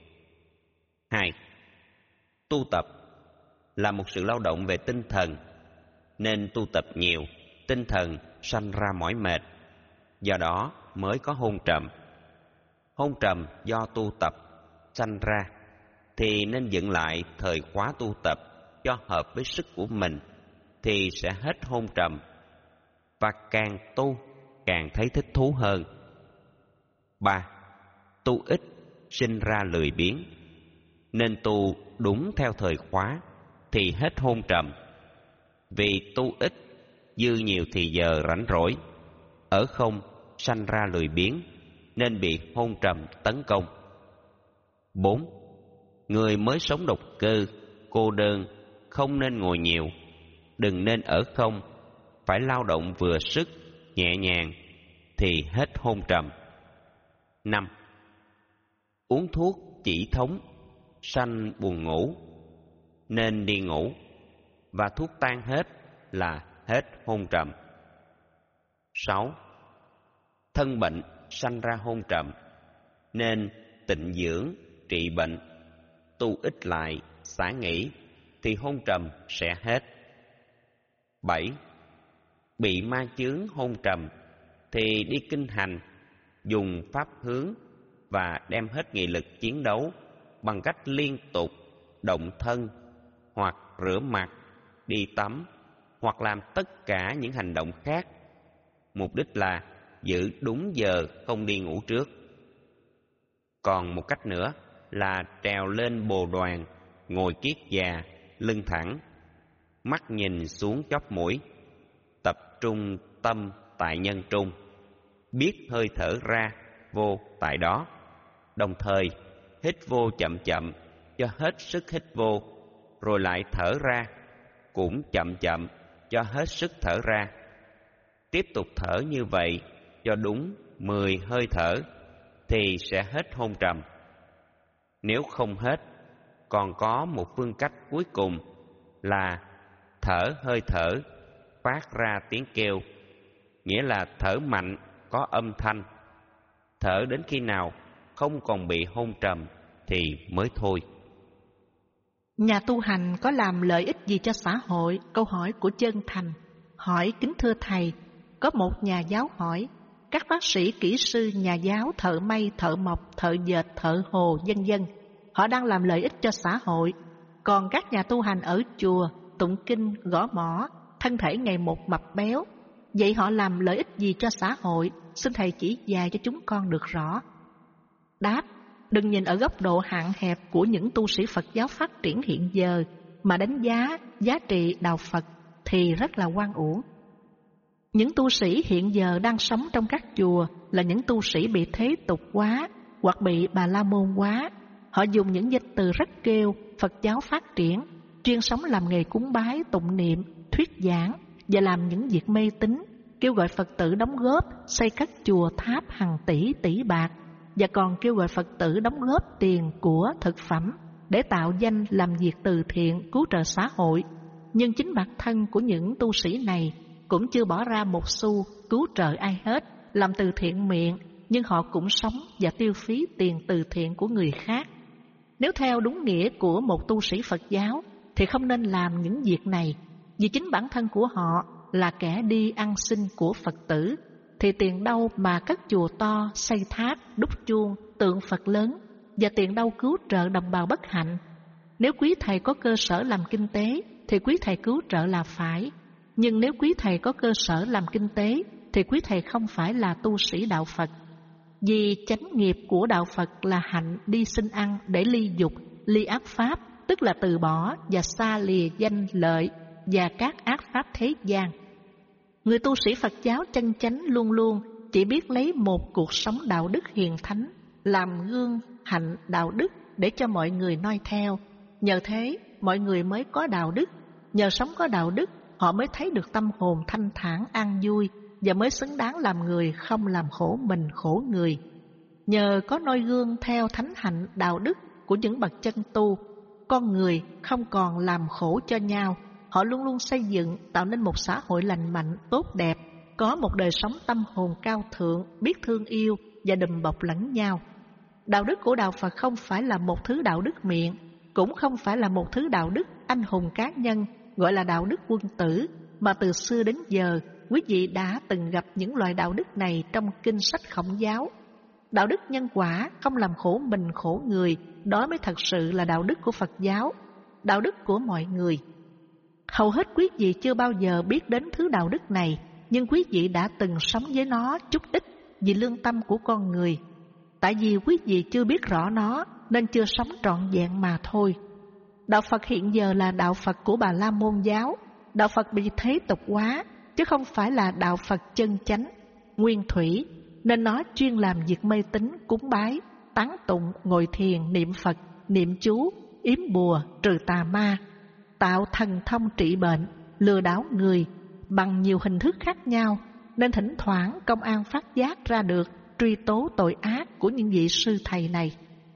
Hai, tu tập là một sự lao động về tinh thần, nên tu tập nhiều, tinh thần sanh ra mỏi mệt, do đó mới có hôn trầm. Hôn trầm do tu tập sanh ra, thì nên dựng lại thời khóa tu tập cho hợp với sức của mình, thì sẽ hết hôn trầm, và càng tu càng thấy thích thú hơn. Ba, tu ít sinh ra lười biếng, nên tu đúng theo thời khóa thì hết hôn trầm. Vì tu ít, dư nhiều thì giờ rảnh rỗi, ở không sanh ra lười biếng, nên bị hôn trầm tấn công. Bốn, người mới sống độc cư, cô đơn, không nên ngồi nhiều, đừng nên ở không, phải lao động vừa sức, nhẹ nhàng, thì hết hôn trầm. Năm, uống thuốc chỉ thống, sanh buồn ngủ, nên đi ngủ, và thuốc tan hết là hết hôn trầm. Sáu, thân bệnh sanh ra hôn trầm, nên tịnh dưỡng trị bệnh, tu ít lại, xả nghỉ, thì hôn trầm sẽ hết. Bảy, bị ma chướng hôn trầm, thì đi kinh hành, dùng pháp hướng và đem hết nghị lực chiến đấu bằng cách liên tục động thân, hoặc rửa mặt, đi tắm, hoặc làm tất cả những hành động khác. Mục đích là giữ đúng giờ, không đi ngủ trước. Còn một cách nữa là trèo lên bồ đoàn, ngồi kiết già, lưng thẳng, mắt nhìn xuống chóp mũi, tập trung tâm tại nhân trung, biết hơi thở ra vô tại đó, đồng thời hít vô chậm chậm cho hết sức hít vô, rồi lại thở ra cũng chậm chậm cho hết sức thở ra. Tiếp tục thở như vậy cho đúng mười hơi thở thì sẽ hết hôn trầm. Nếu không hết, còn có một phương cách cuối cùng là thở hơi thở phát ra tiếng kêu, nghĩa là thở mạnh có âm thanh. Thở đến khi nào không còn bị hôn trầm thì mới thôi. Nhà tu hành có làm lợi ích gì cho xã hội? Câu hỏi của Chân Thành. Hỏi: kính thưa thầy, có một nhà giáo hỏi, các bác sĩ, kỹ sư, nhà giáo, thợ may, thợ mộc, thợ dệt, thợ hồ, vân vân, họ đang làm lợi ích cho xã hội. Còn các nhà tu hành ở chùa, tụng kinh, gõ mõ, thân thể ngày một mập béo, vậy họ làm lợi ích gì cho xã hội? Xin thầy chỉ dạy cho chúng con được rõ. Đáp: đừng nhìn ở góc độ hạn hẹp của những tu sĩ Phật giáo phát triển hiện giờ mà đánh giá giá trị đạo Phật thì rất là oan uổng. Những tu sĩ hiện giờ đang sống trong các chùa là những tu sĩ bị thế tục hóa hoặc bị Bà La Môn hóa. Họ dùng những danh từ rất kêu Phật giáo phát triển, chuyên sống làm nghề cúng bái, tụng niệm, thuyết giảng và làm những việc mê tín, kêu kêu gọi Phật tử đóng góp xây các chùa tháp hàng tỷ tỷ bạc, và còn kêu gọi Phật tử đóng góp tiền của thực phẩm để tạo danh làm việc từ thiện cứu trợ xã hội. Nhưng chính bản thân của những tu sĩ này cũng chưa bỏ ra một xu cứu trợ ai hết, làm từ thiện miệng, nhưng họ cũng sống và tiêu phí tiền từ thiện của người khác. Nếu theo đúng nghĩa của một tu sĩ Phật giáo thì không nên làm những việc này, vì chính bản thân của họ là kẻ đi ăn xin của Phật tử, thì tiền đâu mà cất chùa to, xây tháp, đúc chuông, tượng Phật lớn, và tiền đâu cứu trợ đồng bào bất hạnh. Nếu quý thầy có cơ sở làm kinh tế thì quý thầy cứu trợ là phải, nhưng nếu quý thầy có cơ sở làm kinh tế thì quý thầy không phải là tu sĩ đạo Phật. Vì chánh nghiệp của đạo Phật là hạnh đi xin ăn để ly dục, ly ác pháp, tức là từ bỏ và xa lìa danh lợi và các ác pháp thế gian. Người tu sĩ Phật giáo chân chánh luôn luôn chỉ biết lấy một cuộc sống đạo đức hiền thánh làm gương hạnh đạo đức để cho mọi người noi theo. Nhờ thế mọi người mới có đạo đức, nhờ sống có đạo đức họ mới thấy được tâm hồn thanh thản an vui, và mới xứng đáng làm người, không làm khổ mình khổ người. Nhờ có noi gương theo thánh hạnh đạo đức của những bậc chân tu, con người không còn làm khổ cho nhau. Họ luôn luôn xây dựng, tạo nên một xã hội lành mạnh, tốt đẹp, có một đời sống tâm hồn cao thượng, biết thương yêu và đùm bọc lẫn nhau. Đạo đức của đạo Phật không phải là một thứ đạo đức miệng, cũng không phải là một thứ đạo đức anh hùng cá nhân gọi là đạo đức quân tử, mà từ xưa đến giờ quý vị đã từng gặp những loại đạo đức này trong kinh sách Khổng giáo. Đạo đức nhân quả, không làm khổ mình khổ người, đó mới thật sự là đạo đức của Phật giáo, đạo đức của mọi người. Hầu hết quý vị chưa bao giờ biết đến thứ đạo đức này, nhưng quý vị đã từng sống với nó chút ít vì lương tâm của con người. Tại vì quý vị chưa biết rõ nó nên chưa sống trọn vẹn mà thôi. Đạo Phật hiện giờ là đạo Phật của Bà La Môn giáo, đạo Phật bị thế tục hóa, chứ không phải là đạo Phật chân chánh, nguyên thủy, nên nó chuyên làm việc mê tín, cúng bái, tán tụng, ngồi thiền, niệm Phật, niệm chú, yếm bùa, trừ tà ma, tạo thần thông trị bệnh, lừa đảo người bằng nhiều hình thức khác nhau, nên thỉnh thoảng công an phát giác ra được truy tố tội ác của những vị sư thầy này.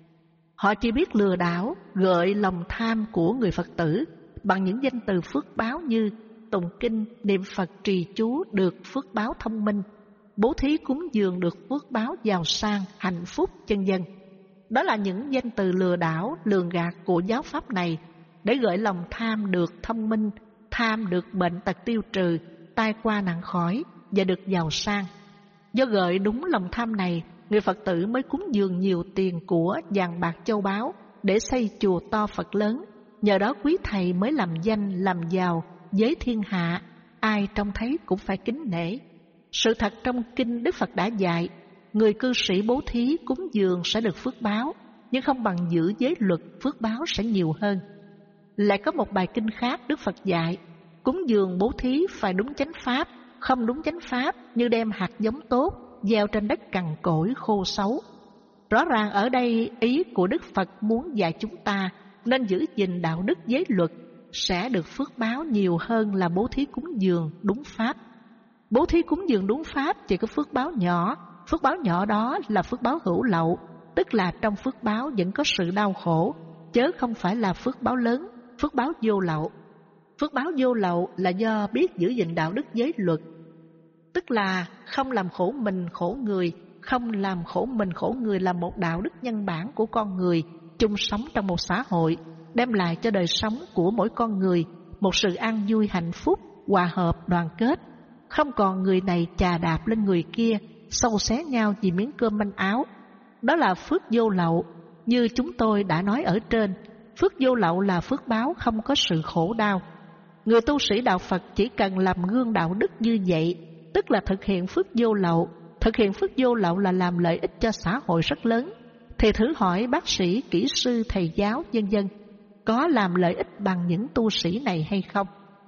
Họ chỉ biết lừa đảo, gợi lòng tham của người Phật tử bằng những danh từ phước báo như tụng kinh, niệm Phật, trì chú được phước báo thông minh, bố thí cúng dường được phước báo giàu sang, hạnh phúc, vân vân. Đó là những danh từ lừa đảo, lường gạt của giáo pháp này để gợi lòng tham được thông minh, tham được bệnh tật tiêu trừ, tai qua nạn khỏi và được giàu sang. Do gợi đúng lòng tham này, người Phật tử mới cúng dường nhiều tiền của vàng bạc châu báu để xây chùa to Phật lớn. Nhờ đó quý thầy mới làm danh, làm giàu với thiên hạ, ai trông thấy cũng phải kính nể. Sự thật trong kinh Đức Phật đã dạy, người cư sĩ bố thí cúng dường sẽ được phước báo, nhưng không bằng giữ giới luật, phước báo sẽ nhiều hơn. Lại có một bài kinh khác Đức Phật dạy, cúng dường bố thí phải đúng chánh pháp, không đúng chánh pháp như đem hạt giống tốt gieo trên đất cằn cỗi khô xấu. Rõ ràng ở đây ý của Đức Phật muốn dạy chúng ta nên giữ gìn đạo đức giới luật sẽ được phước báo nhiều hơn là bố thí cúng dường đúng pháp. Bố thí cúng dường đúng pháp chỉ có phước báo nhỏ, phước báo nhỏ đó là phước báo hữu lậu, tức là trong phước báo vẫn có sự đau khổ, chớ không phải là phước báo lớn, phước báo vô lậu. Phước báo vô lậu là do biết giữ gìn đạo đức giới luật, tức là không làm khổ mình khổ người. Không làm khổ mình khổ người là một đạo đức nhân bản của con người chung sống trong một xã hội, đem lại cho đời sống của mỗi con người một sự an vui hạnh phúc, hòa hợp đoàn kết. Không còn người này chà đạp lên người kia, xâu xé nhau vì miếng cơm manh áo. Đó là phước vô lậu. Như chúng tôi đã nói ở trên, phước vô lậu là phước báo không có sự khổ đau. Người tu sĩ đạo Phật chỉ cần làm gương đạo đức như vậy, tức là thực hiện phước vô lậu. Thực hiện phước vô lậu là làm lợi ích cho xã hội rất lớn. Thì thử hỏi bác sĩ, kỹ sư, thầy giáo, vân vân có làm lợi ích bằng những tu sĩ này hay không?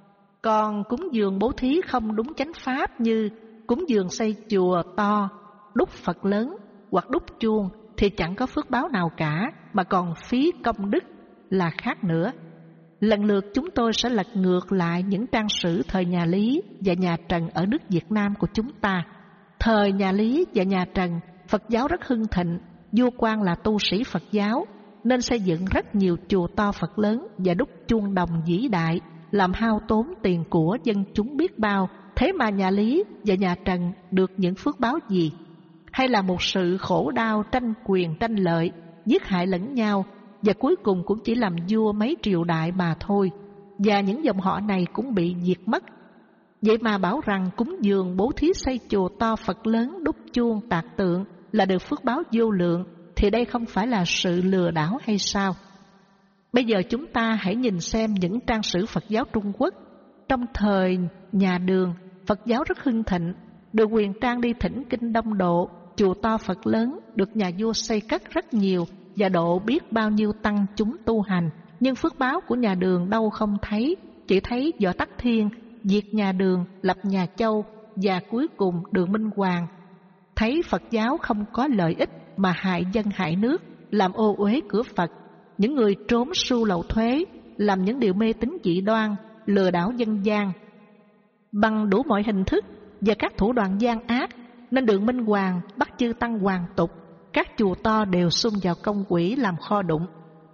Còn cúng dường bố thí không đúng chánh pháp như cúng dường xây chùa to, đúc Phật lớn hoặc đúc chuông thì chẳng có phước báo nào cả, mà còn phí công đức là khác nữa. lần lượt chúng tôi sẽ lật ngược lại những trang sử thời nhà Lý và nhà Trần ở nước Việt Nam của chúng ta. Thời nhà Lý và nhà Trần, Phật giáo rất hưng thịnh, vua quan là tu sĩ Phật giáo, nên xây dựng rất nhiều chùa to Phật lớn và đúc chuông đồng vĩ đại, làm hao tốn tiền của dân chúng biết bao. Thế mà nhà Lý và nhà Trần được những phước báo gì? Hay là một sự khổ đau tranh quyền tranh lợi, giết hại lẫn nhau, và cuối cùng cũng chỉ làm vua mấy triều đại mà thôi. Và những dòng họ này cũng bị diệt mất. Vậy mà bảo rằng cúng dường bố thí xây chùa to Phật lớn, đúc chuông tạc tượng là được phước báo vô lượng, thì đây không phải là sự lừa đảo hay sao? Bây giờ chúng ta hãy nhìn xem những trang sử Phật giáo Trung Quốc. Trong thời nhà Đường, Phật giáo rất hưng thịnh, được quyền trang đi thỉnh kinh đông độ, chùa to Phật lớn được nhà vua xây cất rất nhiều và độ biết bao nhiêu tăng chúng tu hành. Nhưng phước báo của nhà Đường đâu không thấy, chỉ thấy Võ Tắc Thiên diệt nhà Đường, lập nhà Châu, và cuối cùng Đường Minh Hoàng thấy Phật giáo không có lợi ích mà hại dân hại nước, làm ô uế cửa Phật. Những người trốn sưu lậu thuế, làm những điều mê tín dị đoan, lừa đảo dân gian bằng đủ mọi hình thức và các thủ đoạn gian ác, nên Đường Minh Hoàng bắt chư tăng hoàn tục, các chùa to đều xung vào công quỹ làm kho đụng.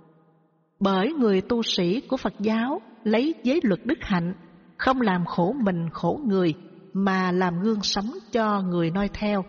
Bởi người tu sĩ của Phật giáo lấy giới luật đức hạnh, không làm khổ mình khổ người, mà làm gương sống cho người noi theo.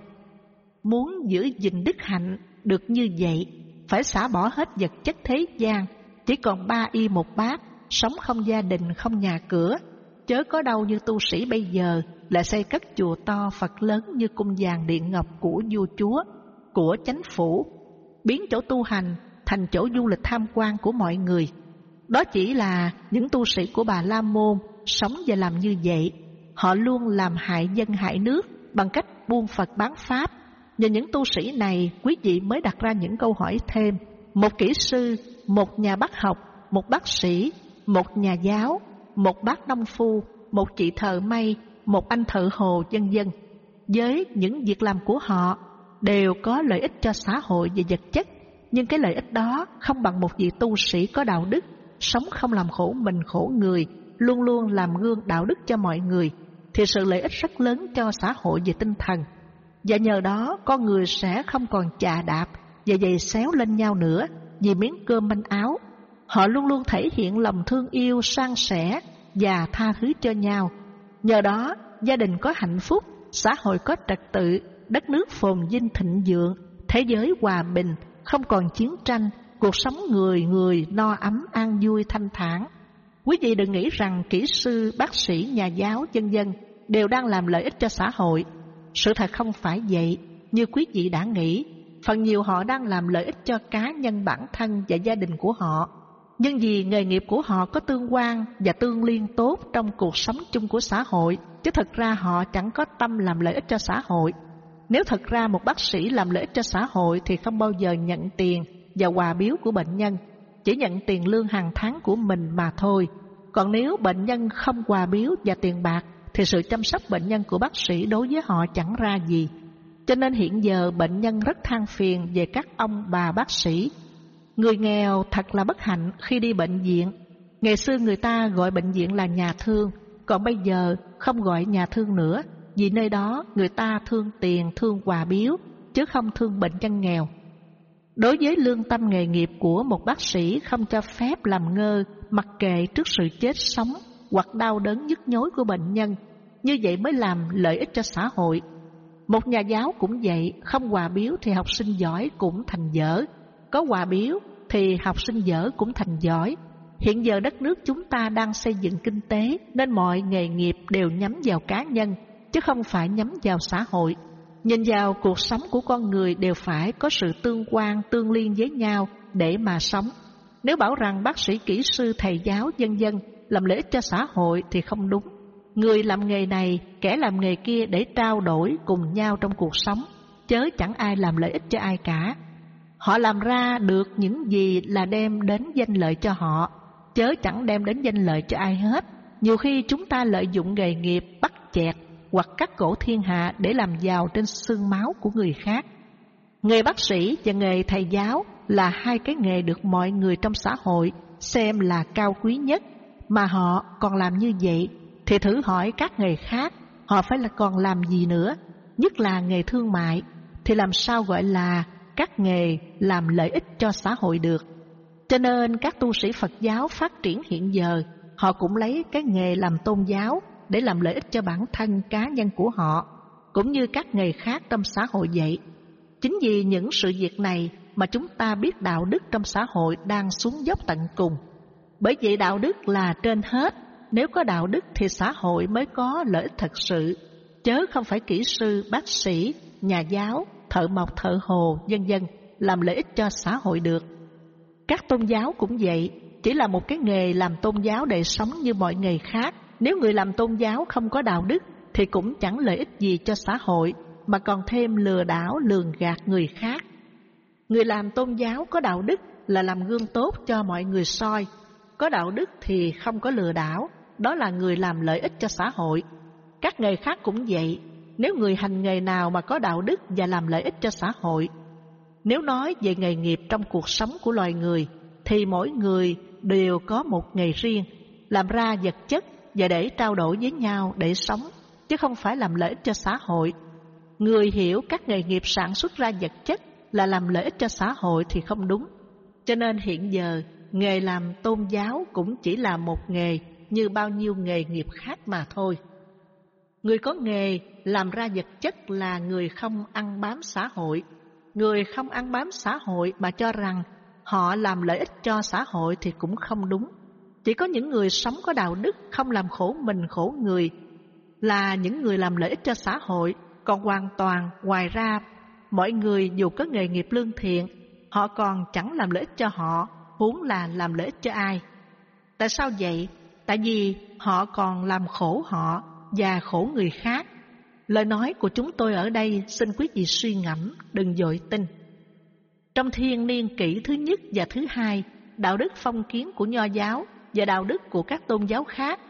Muốn giữ gìn đức hạnh được như vậy, phải xả bỏ hết vật chất thế gian, chỉ còn ba y một bát, sống không gia đình không nhà cửa. Chớ có đâu như tu sĩ bây giờ lại xây cất chùa to Phật lớn như cung vàng điện ngọc của vua chúa, của chánh phủ, biến chỗ tu hành thành chỗ du lịch tham quan của mọi người. Đó chỉ là những tu sĩ của Bà La Môn sống và làm như vậy. Họ luôn làm hại dân hại nước bằng cách buôn Phật bán Pháp. Nhờ những tu sĩ này, quý vị mới đặt ra những câu hỏi thêm. Một kỹ sư, một nhà bác học, một bác sĩ, một nhà giáo, một bác nông phu, một chị thợ may, một anh thợ hồ, vân vân. Với những việc làm của họ đều có lợi ích cho xã hội và vật chất, nhưng cái lợi ích đó không bằng một vị tu sĩ có đạo đức, sống không làm khổ mình khổ người, luôn luôn làm gương đạo đức cho mọi người, thì sự lợi ích rất lớn cho xã hội về tinh thần. Và nhờ đó con người sẽ không còn chà đạp và giày xéo lên nhau nữa vì miếng cơm manh áo. Họ luôn luôn thể hiện lòng thương yêu, san sẻ và tha thứ cho nhau. Nhờ đó gia đình có hạnh phúc, xã hội có trật tự, đất nước phồn vinh thịnh vượng, thế giới hòa bình, không còn chiến tranh, cuộc sống người người no ấm an vui thanh thản. Quý vị đừng nghĩ rằng kỹ sư, bác sĩ, nhà giáo, vân vân đều đang làm lợi ích cho xã hội. Sự thật không phải vậy như quý vị đã nghĩ. Phần nhiều họ đang làm lợi ích cho cá nhân bản thân và gia đình của họ. Nhưng vì nghề nghiệp của họ có tương quan và tương liên tốt trong cuộc sống chung của xã hội, chứ thật ra họ chẳng có tâm làm lợi ích cho xã hội. Nếu thật ra một bác sĩ làm lợi ích cho xã hội thì không bao giờ nhận tiền và quà biếu của bệnh nhân, chỉ nhận tiền lương hàng tháng của mình mà thôi. Còn nếu bệnh nhân không quà biếu và tiền bạc thì sự chăm sóc bệnh nhân của bác sĩ đối với họ chẳng ra gì. Cho nên hiện giờ bệnh nhân rất than phiền về các ông bà bác sĩ. Người nghèo thật là bất hạnh khi đi bệnh viện. Ngày xưa người ta gọi bệnh viện là nhà thương, còn bây giờ không gọi nhà thương nữa, vì nơi đó người ta thương tiền, thương quà biếu, chứ không thương bệnh nhân nghèo. Đối với lương tâm nghề nghiệp của một bác sĩ không cho phép làm ngơ, mặc kệ trước sự chết sống hoặc đau đớn nhức nhối của bệnh nhân. Như vậy mới làm lợi ích cho xã hội. Một nhà giáo cũng vậy, không quà biếu thì học sinh giỏi cũng thành dở, có quà biếu thì học sinh dở cũng thành giỏi. Hiện giờ đất nước chúng ta đang xây dựng kinh tế, nên mọi nghề nghiệp đều nhắm vào cá nhân, chứ không phải nhắm vào xã hội. Nhìn vào cuộc sống của con người đều phải có sự tương quan, tương liên với nhau để mà sống. Nếu bảo rằng bác sĩ, kỹ sư, thầy giáo, vân vân làm lợi ích cho xã hội thì không đúng. Người làm nghề này, kẻ làm nghề kia để trao đổi cùng nhau trong cuộc sống, chớ chẳng ai làm lợi ích cho ai cả. Họ làm ra được những gì là đem đến danh lợi cho họ, chớ chẳng đem đến danh lợi cho ai hết. Nhiều khi chúng ta lợi dụng nghề nghiệp bắt chẹt hoặc cắt cổ thiên hạ để làm giàu trên xương máu của người khác. Nghề bác sĩ và nghề thầy giáo là hai cái nghề được mọi người trong xã hội xem là cao quý nhất, mà họ còn làm như vậy, thì thử hỏi các nghề khác, họ phải là còn làm gì nữa? Nhất là nghề thương mại, thì làm sao gọi là các nghề làm lợi ích cho xã hội được? Cho nên các tu sĩ Phật giáo phát triển hiện giờ, họ cũng lấy cái nghề làm tôn giáo để làm lợi ích cho bản thân cá nhân của họ, cũng như các nghề khác trong xã hội vậy. Chính vì những sự việc này mà chúng ta biết đạo đức trong xã hội đang xuống dốc tận cùng. Bởi vậy đạo đức là trên hết, nếu có đạo đức thì xã hội mới có lợi ích thật sự, chớ không phải kỹ sư, bác sĩ, nhà giáo, thợ mộc, thợ hồ, vân vân làm lợi ích cho xã hội được. Các tôn giáo cũng vậy, chỉ là một cái nghề làm tôn giáo để sống như mọi nghề khác. Nếu người làm tôn giáo không có đạo đức thì cũng chẳng lợi ích gì cho xã hội, mà còn thêm lừa đảo, lường gạt người khác. Người làm tôn giáo có đạo đức là làm gương tốt cho mọi người soi. Có đạo đức thì không có lừa đảo, đó là người làm lợi ích cho xã hội. Các nghề khác cũng vậy, nếu người hành nghề nào mà có đạo đức và làm lợi ích cho xã hội. Nếu nói về nghề nghiệp trong cuộc sống của loài người, thì mỗi người đều có một nghề riêng, làm ra vật chất và để trao đổi với nhau để sống, chứ không phải làm lợi ích cho xã hội. Người hiểu các nghề nghiệp sản xuất ra vật chất là làm lợi ích cho xã hội thì không đúng. Cho nên hiện giờ, nghề làm tôn giáo cũng chỉ là một nghề như bao nhiêu nghề nghiệp khác mà thôi. Người có nghề làm ra vật chất là người không ăn bám xã hội. Người không ăn bám xã hội mà cho rằng họ làm lợi ích cho xã hội thì cũng không đúng. Chỉ có những người sống có đạo đức, không làm khổ mình khổ người là những người làm lợi ích cho xã hội. Còn hoàn toàn ngoài ra, mọi người dù có nghề nghiệp lương thiện, họ còn chẳng làm lợi ích cho họ, huống là làm lợi ích cho ai. Tại sao vậy? Tại vì họ còn làm khổ họ và khổ người khác. Lời nói của chúng tôi ở đây xin quý vị suy ngẫm, đừng vội tin. Trong thiên niên kỷ thứ nhất và thứ hai, đạo đức phong kiến của Nho giáo và đạo đức của các tôn giáo khác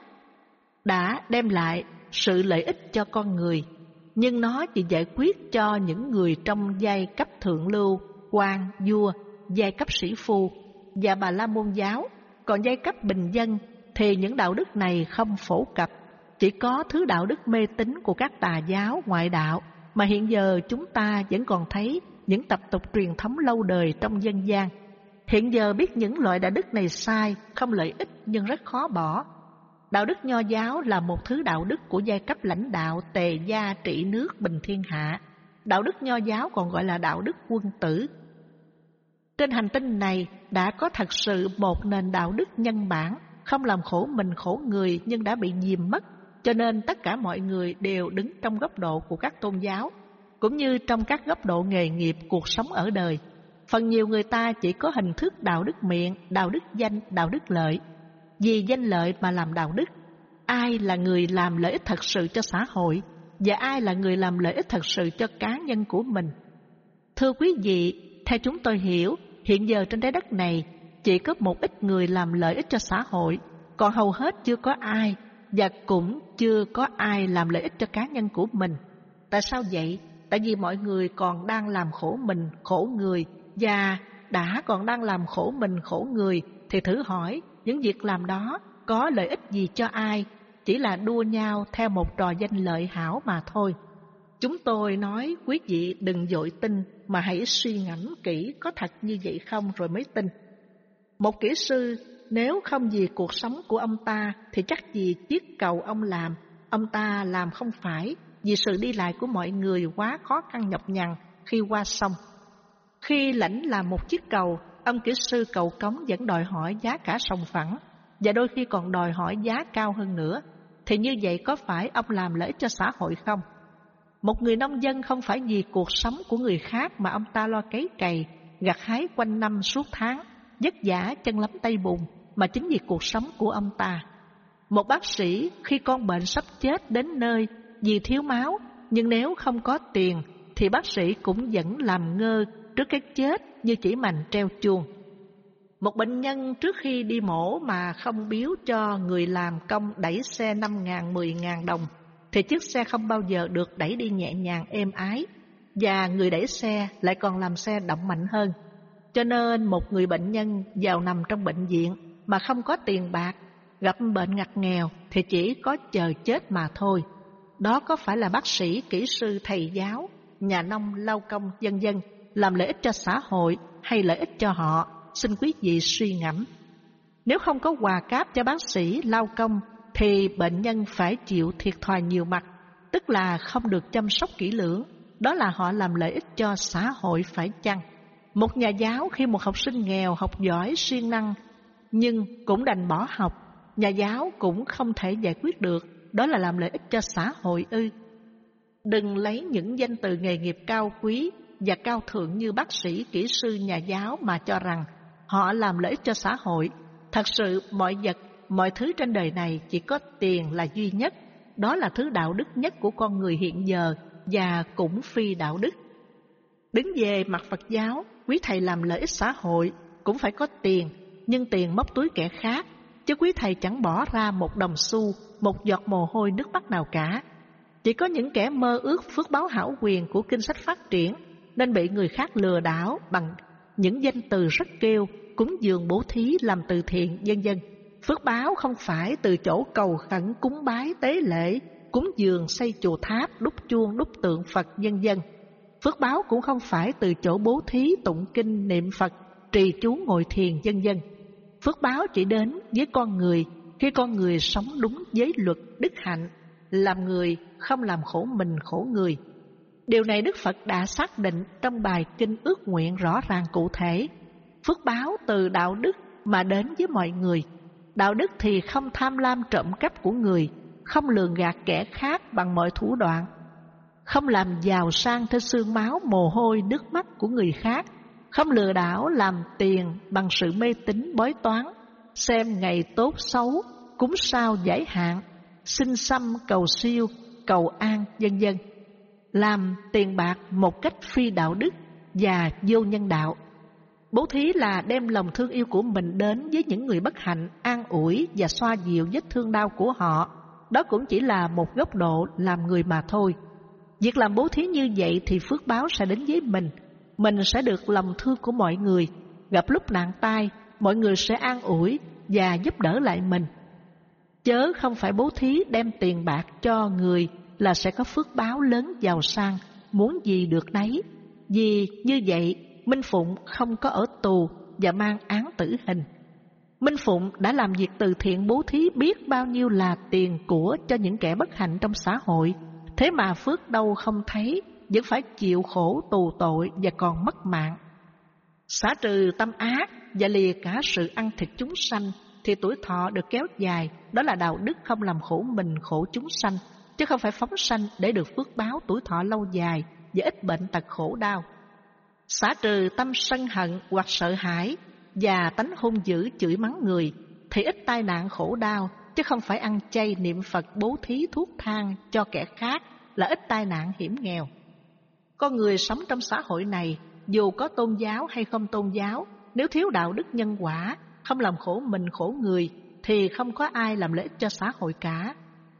đã đem lại sự lợi ích cho con người, nhưng nó chỉ giải quyết cho những người trong giai cấp thượng lưu, quan, vua, giai cấp sĩ phu và Bà La Môn giáo. Còn giai cấp bình dân thì những đạo đức này không phổ cập, chỉ có thứ đạo đức mê tín của các tà giáo, ngoại đạo mà hiện giờ chúng ta vẫn còn thấy những tập tục truyền thống lâu đời trong dân gian. Hiện giờ biết những loại đạo đức này sai, không lợi ích nhưng rất khó bỏ. Đạo đức Nho giáo là một thứ đạo đức của giai cấp lãnh đạo tề gia trị nước bình thiên hạ. Đạo đức Nho giáo còn gọi là đạo đức quân tử. Trên hành tinh này đã có thật sự một nền đạo đức nhân bản, không làm khổ mình khổ người nhưng đã bị dìm mất. Cho nên tất cả mọi người đều đứng trong góc độ của các tôn giáo, cũng như trong các góc độ nghề nghiệp cuộc sống ở đời. Phần nhiều người ta chỉ có hình thức đạo đức miệng, đạo đức danh, đạo đức lợi. Vì danh lợi mà làm đạo đức. Ai là người làm lợi ích thật sự cho xã hội, và ai là người làm lợi ích thật sự cho cá nhân của mình? Thưa quý vị, theo chúng tôi hiểu, hiện giờ trên trái đất này chỉ có một ít người làm lợi ích cho xã hội, còn hầu hết chưa có ai, và cũng chưa có ai làm lợi ích cho cá nhân của mình. Tại sao vậy? Tại vì mọi người còn đang làm khổ mình, khổ người, và đã còn đang làm khổ mình, khổ người, thì thử hỏi những việc làm đó có lợi ích gì cho ai? Chỉ là đua nhau theo một trò danh lợi hảo mà thôi. Chúng tôi nói quý vị đừng vội tin, mà hãy suy ngẫm kỹ có thật như vậy không rồi mới tin. Một kỹ sư nếu không vì cuộc sống của ông ta thì chắc gì chiếc cầu ông làm, ông ta làm không phải vì sự đi lại của mọi người quá khó khăn nhọc nhằn khi qua sông. Khi lãnh làm một chiếc cầu, ông kỹ sư cầu cống vẫn đòi hỏi giá cả sòng phẳng, và đôi khi còn đòi hỏi giá cao hơn nữa. Thì như vậy có phải ông làm lợi ích cho xã hội không? Một người nông dân không phải vì cuộc sống của người khác mà ông ta lo cấy cày, gặt hái quanh năm suốt tháng, vất vả chân lấm tay bùn, mà chính vì cuộc sống của ông ta. Một bác sĩ khi con bệnh sắp chết đến nơi vì thiếu máu, nhưng nếu không có tiền thì bác sĩ cũng vẫn làm ngơ trước cái chết như chỉ mành treo chuông. Một bệnh nhân trước khi đi mổ mà không biếu cho người làm công đẩy xe năm ngàn, mười ngàn đồng thì chiếc xe không bao giờ được đẩy đi nhẹ nhàng êm ái, và người đẩy xe lại còn làm xe động mạnh hơn. Cho nên một người bệnh nhân vào nằm trong bệnh viện mà không có tiền bạc, gặp bệnh ngặt nghèo thì chỉ có chờ chết mà thôi. Đó có phải là bác sĩ, kỹ sư, thầy giáo, nhà nông, lao công, vân vân làm lợi ích cho xã hội hay lợi ích cho họ? Xin quý vị suy ngẫm. Nếu không có quà cáp cho bác sĩ, lao công thì bệnh nhân phải chịu thiệt thòi nhiều mặt, tức là không được chăm sóc kỹ lưỡng. Đó là họ làm lợi ích cho xã hội phải chăng? Một nhà giáo khi một học sinh nghèo, học giỏi, siêng năng nhưng cũng đành bỏ học, nhà giáo cũng không thể giải quyết được. Đó là làm lợi ích cho xã hội ư? Đừng lấy những danh từ nghề nghiệp cao quý và cao thượng như bác sĩ, kỹ sư, nhà giáo mà cho rằng họ làm lợi ích cho xã hội. Thật sự mọi vật, mọi thứ trên đời này chỉ có tiền là duy nhất. Đó là thứ đạo đức nhất của con người hiện giờ và cũng phi đạo đức. Đứng về mặt Phật giáo, quý thầy làm lợi ích xã hội cũng phải có tiền, nhưng tiền móc túi kẻ khác, chứ quý thầy chẳng bỏ ra một đồng xu, một giọt mồ hôi nước mắt nào cả. Chỉ có những kẻ mơ ước phước báo hão quyền của kinh sách phát triển nên bị người khác lừa đảo bằng những danh từ rất kêu cúng dường, bố thí, làm từ thiện, vân vân. Phước báo không phải từ chỗ cầu khẩn, cúng bái, tế lễ, cúng dường, xây chùa tháp, đúc chuông, đúc tượng Phật, vân vân. Phước báo cũng không phải từ chỗ bố thí, tụng kinh, niệm Phật, trì chú, ngồi thiền, vân vân. Phước báo chỉ đến với con người khi con người sống đúng giới luật đức hạnh, làm người không làm khổ mình khổ người. Điều này Đức Phật đã xác định trong bài kinh ước nguyện rõ ràng cụ thể. Phước báo từ đạo đức mà đến với mọi người. Đạo đức thì không tham lam trộm cắp của người, không lường gạt kẻ khác bằng mọi thủ đoạn, không làm giàu sang trên xương máu, mồ hôi, nước mắt của người khác, không lừa đảo làm tiền bằng sự mê tín bói toán, xem ngày tốt xấu, cúng sao giải hạn, xin xăm cầu siêu, cầu an, vân vân. Làm tiền bạc một cách phi đạo đức và vô nhân đạo. Bố thí là đem lòng thương yêu của mình đến với những người bất hạnh, an ủi và xoa dịu vết thương đau của họ. Đó cũng chỉ là một góc độ làm người mà thôi. Việc làm bố thí như vậy thì phước báo sẽ đến với mình. Mình sẽ được lòng thương của mọi người. Gặp lúc nạn tai, mọi người sẽ an ủi và giúp đỡ lại mình. Chớ không phải bố thí đem tiền bạc cho người là sẽ có phước báo lớn giàu sang, muốn gì được đấy. Vì như vậy Minh Phụng không có ở tù và mang án tử hình. Minh Phụng đã làm việc từ thiện bố thí biết bao nhiêu là tiền của cho những kẻ bất hạnh trong xã hội. Thế mà phước đâu không thấy, vẫn phải chịu khổ tù tội và còn mất mạng. Xả trừ tâm ác và lìa cả sự ăn thịt chúng sanh thì tuổi thọ được kéo dài. Đó là đạo đức không làm khổ mình khổ chúng sanh, chứ không phải phóng sanh để được phước báo tuổi thọ lâu dài và ít bệnh tật khổ đau. Xả trừ tâm sân hận hoặc sợ hãi và tánh hung dữ chửi mắng người thì ít tai nạn khổ đau, chứ không phải ăn chay, niệm Phật, bố thí, thuốc thang cho kẻ khác là ít tai nạn hiểm nghèo. Con người sống trong xã hội này, dù có tôn giáo hay không tôn giáo, nếu thiếu đạo đức nhân quả, không làm khổ mình khổ người thì không có ai làm lợi ích cho xã hội cả.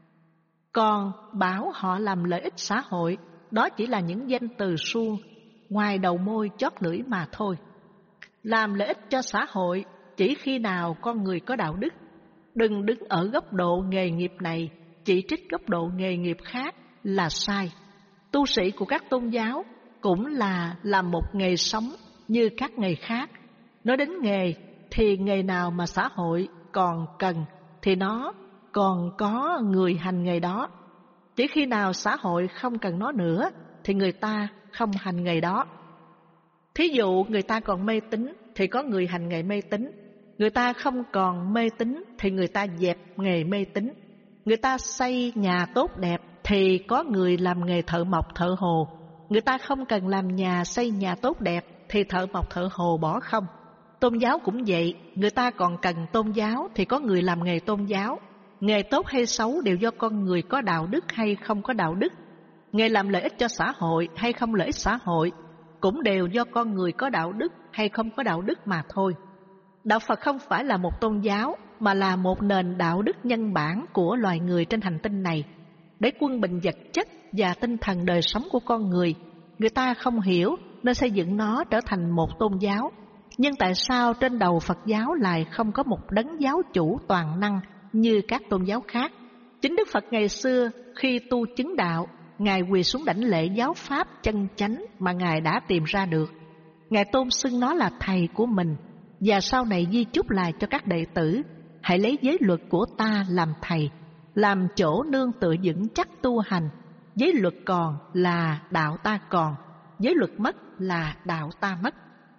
Còn bảo họ làm lợi ích xã hội, đó chỉ là những danh từ suông ngoài đầu môi chót lưỡi mà thôi. Làm lợi ích cho xã hội chỉ khi nào con người có đạo đức. Đừng đứng ở góc độ nghề nghiệp này chỉ trích góc độ nghề nghiệp khác là sai. Tu sĩ của các tôn giáo cũng là làm một nghề sống như các nghề khác. Nói đến nghề thì nghề nào mà xã hội còn cần thì nó còn có người hành nghề đó. Chỉ khi nào xã hội không cần nó nữa thì người ta không hành nghề đó. Thí dụ người ta còn mê tín thì có người hành nghề mê tín. Người ta không còn mê tín thì người ta dẹp nghề mê tín. Người ta xây nhà tốt đẹp thì có người làm nghề thợ mộc thợ hồ. Người ta không cần làm nhà xây nhà tốt đẹp thì thợ mộc thợ hồ bỏ không. Tôn giáo cũng vậy, người ta còn cần tôn giáo thì có người làm nghề tôn giáo. Nghề tốt hay xấu đều do con người có đạo đức hay không có đạo đức. Nghề làm lợi ích cho xã hội hay không lợi ích xã hội cũng đều do con người có đạo đức hay không có đạo đức mà thôi. Đạo Phật không phải là một tôn giáo mà là một nền đạo đức nhân bản của loài người trên hành tinh này. Để quân bình vật chất và tinh thần đời sống của con người, người ta không hiểu nên xây dựng nó trở thành một tôn giáo. Nhưng tại sao trên đầu Phật giáo lại không có một đấng giáo chủ toàn năng như các tôn giáo khác? Chính Đức Phật ngày xưa khi tu chứng đạo, Ngài quỳ xuống đảnh lễ giáo pháp chân chánh mà Ngài đã tìm ra được. Ngài tôn xưng nó là thầy của mình, và sau này di chúc lại cho các đệ tử: hãy lấy giới luật của ta làm thầy, làm chỗ nương tựa vững chắc tu hành. Giới luật còn là đạo ta còn, giới luật mất là đạo ta mất.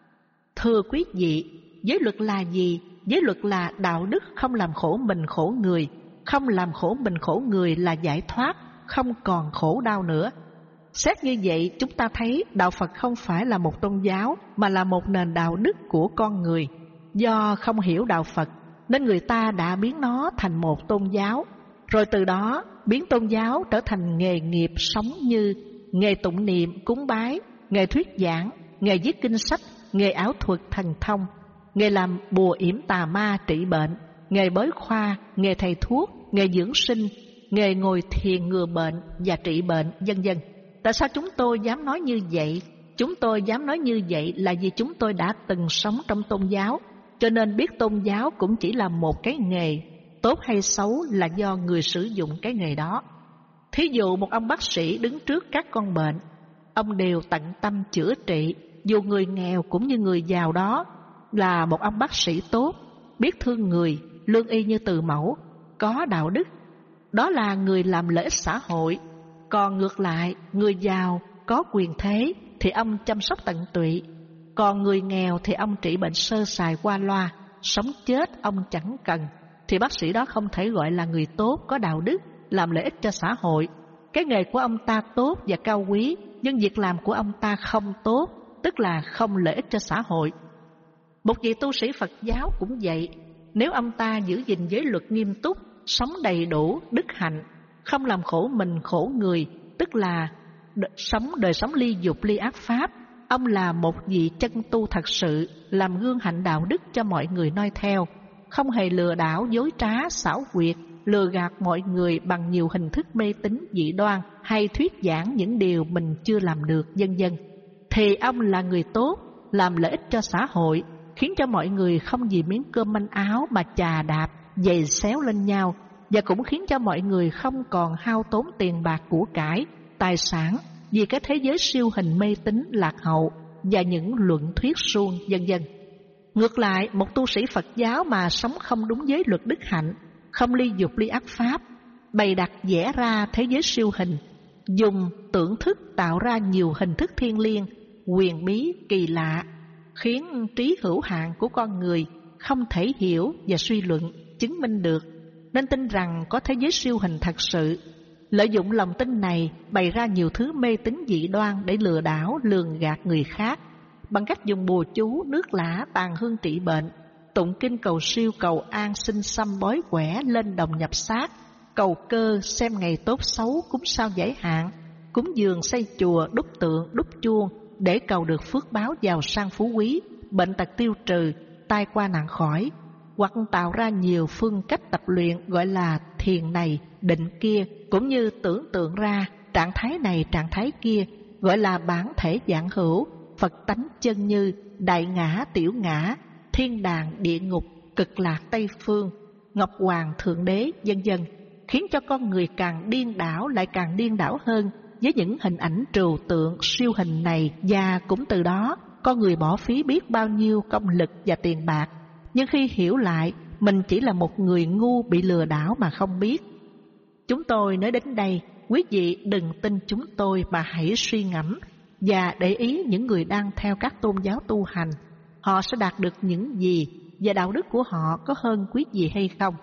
Thưa quý vị, giới luật là gì? Giới luật là đạo đức không làm khổ mình khổ người. Không làm khổ mình khổ người là giải thoát, không còn khổ đau nữa. Xét như vậy, chúng ta thấy đạo Phật không phải là một tôn giáo, mà là một nền đạo đức của con người. Do không hiểu đạo Phật, nên người ta đã biến nó thành một tôn giáo, rồi từ đó biến tôn giáo trở thành nghề nghiệp sống như nghề tụng niệm, cúng bái, nghề thuyết giảng, nghề viết kinh sách, nghề ảo thuật thần thông, nghề làm bùa yểm tà ma trị bệnh, nghề bói khoa, nghề thầy thuốc, nghề dưỡng sinh, nghề ngồi thiền ngừa bệnh và trị bệnh, vân vân. Tại sao chúng tôi dám nói như vậy? Chúng tôi dám nói như vậy là vì chúng tôi đã từng sống trong tôn giáo, cho nên biết tôn giáo cũng chỉ là một cái nghề, tốt hay xấu là do người sử dụng cái nghề đó. Thí dụ một ông bác sĩ đứng trước các con bệnh, ông đều tận tâm chữa trị, dù người nghèo cũng như người giàu, đó là một ông bác sĩ tốt, biết thương người, lương y như từ mẫu, có đạo đức. Đó là người làm lợi ích xã hội. Còn ngược lại, người giàu có quyền thế thì ông chăm sóc tận tụy, còn người nghèo thì ông trị bệnh sơ sài qua loa, sống chết ông chẳng cần, thì bác sĩ đó không thể gọi là người tốt, có đạo đức, làm lợi ích cho xã hội. Cái nghề của ông ta tốt và cao quý, nhưng việc làm của ông ta không tốt, tức là không lợi ích cho xã hội. Một vị tu sĩ Phật giáo cũng vậy, nếu ông ta giữ gìn giới luật nghiêm túc, sống đầy đủ đức hạnh, không làm khổ mình khổ người, tức là đ- sống đời sống ly dục ly ác pháp, ông là một vị chân tu thật sự, làm gương hạnh đạo đức cho mọi người noi theo, không hề lừa đảo dối trá xảo quyệt, lừa gạt mọi người bằng nhiều hình thức mê tín dị đoan hay thuyết giảng những điều mình chưa làm được, vân vân. Thì ông là người tốt, làm lợi ích cho xã hội, khiến cho mọi người không vì miếng cơm manh áo mà chà đạp, giày xéo lên nhau, và cũng khiến cho mọi người không còn hao tốn tiền bạc của cải, tài sản vì cái thế giới siêu hình mê tín lạc hậu và những luận thuyết suông, vân vân. Ngược lại, một tu sĩ Phật giáo mà sống không đúng giới luật đức hạnh, không ly dục ly ác pháp, bày đặt vẽ ra thế giới siêu hình, dùng tưởng thức tạo ra nhiều hình thức thiêng liêng, quyền bí, kỳ lạ, khiến trí hữu hạn của con người không thể hiểu và suy luận, chứng minh được, nên tin rằng có thế giới siêu hình thật sự. Lợi dụng lòng tin này bày ra nhiều thứ mê tín dị đoan để lừa đảo, lường gạt người khác, bằng cách dùng bùa chú, nước lã, tàn hương trị bệnh, tụng kinh cầu siêu, cầu an, sinh xăm, bói quẻ, lên đồng nhập xác, cầu cơ, xem ngày tốt xấu, cúng sao giải hạn, cúng dường, xây chùa, đúc tượng, đúc chuông để cầu được phước báo giàu sang phú quý, bệnh tật tiêu trừ, tai qua nạn khỏi, hoặc tạo ra nhiều phương cách tập luyện gọi là thiền này, định kia, cũng như tưởng tượng ra trạng thái này, trạng thái kia, gọi là bản thể dạng hữu, Phật tánh chân như, đại ngã, tiểu ngã, thiên đàng, địa ngục, cực lạc Tây phương, Ngọc Hoàng, Thượng Đế, vân vân, khiến cho con người càng điên đảo lại càng điên đảo hơn với những hình ảnh trừu tượng siêu hình này, và cũng từ đó con người bỏ phí biết bao nhiêu công lực và tiền bạc. Nhưng khi hiểu lại, mình chỉ là một người ngu bị lừa đảo mà không biết. Chúng tôi nói đến đây, quý vị đừng tin chúng tôi mà hãy suy ngẫm và để ý những người đang theo các tôn giáo tu hành, họ sẽ đạt được những gì và đạo đức của họ có hơn quý vị hay không.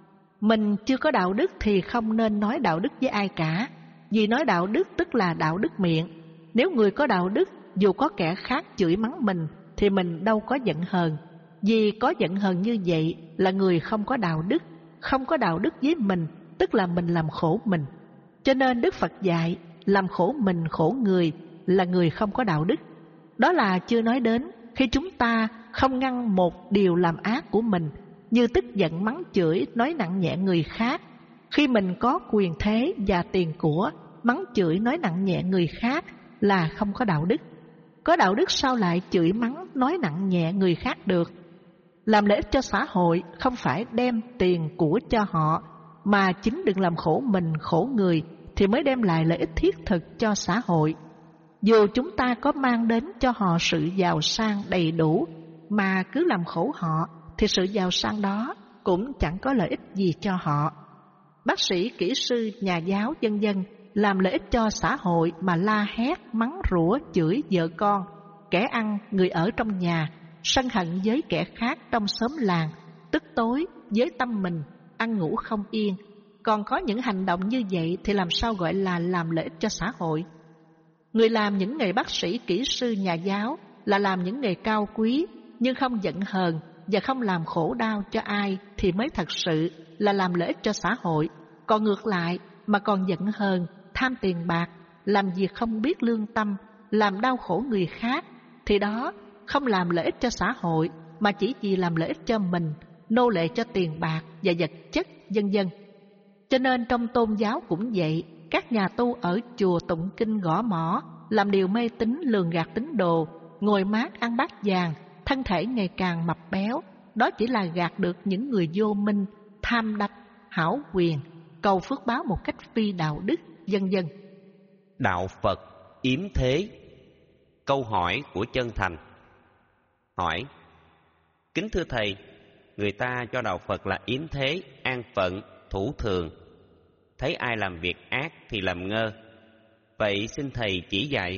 Mình chưa có đạo đức thì không nên nói đạo đức với ai cả, vì nói đạo đức tức là đạo đức miệng. Nếu người có đạo đức, dù có kẻ khác chửi mắng mình thì mình đâu có giận hờn, vì có giận hờn như vậy là người không có đạo đức. Không có đạo đức với mình tức là mình làm khổ mình. Cho nên Đức Phật dạy làm khổ mình khổ người là người không có đạo đức. Đó là chưa nói đến khi chúng ta không ngăn một điều làm ác của mình, như tức giận, mắng chửi, nói nặng nhẹ người khác. Khi mình có quyền thế và tiền của, mắng chửi, nói nặng nhẹ người khác là không có đạo đức. Có đạo đức sao lại chửi mắng, nói nặng nhẹ người khác được? Làm lợi ích cho xã hội không phải đem tiền của cho họ, mà chính đừng làm khổ mình khổ người thì mới đem lại lợi ích thiết thực cho xã hội. Dù chúng ta có mang đến cho họ sự giàu sang đầy đủ mà cứ làm khổ họ thì sự giàu sang đó cũng chẳng có lợi ích gì cho họ. Bác sĩ, kỹ sư, nhà giáo, vân vân làm lợi ích cho xã hội mà la hét, mắng rủa, chửi vợ con, kẻ ăn, người ở trong nhà, sân hận với kẻ khác trong xóm làng, tức tối với tâm mình, ăn ngủ không yên. Còn có những hành động như vậy thì làm sao gọi là làm lợi ích cho xã hội? Người làm những nghề bác sĩ, kỹ sư, nhà giáo là làm những nghề cao quý, nhưng không giận hờn và không làm khổ đau cho ai thì mới thật sự là làm lợi ích cho xã hội. Còn ngược lại mà còn giận hờn, tham tiền bạc, làm việc không biết lương tâm, làm đau khổ người khác thì đó không làm lợi ích cho xã hội mà chỉ vì làm lợi ích cho mình, nô lệ cho tiền bạc và vật chất, vân vân. Cho nên trong tôn giáo cũng vậy, các nhà tu ở chùa tụng kinh gõ mõ, làm điều mê tín lường gạt tín đồ, ngồi mát ăn bát vàng, thân thể ngày càng mập béo, đó chỉ là gạt được những người vô minh, tham đắm, hão quyền, cầu phước báo một cách phi đạo đức, vân vân. Đạo Phật yếm thế. Câu hỏi của chân thành. Hỏi: kính thưa thầy, người ta cho đạo Phật là yếm thế, an phận, thủ thường. Thấy ai làm việc ác thì làm ngơ. Vậy xin thầy chỉ dạy.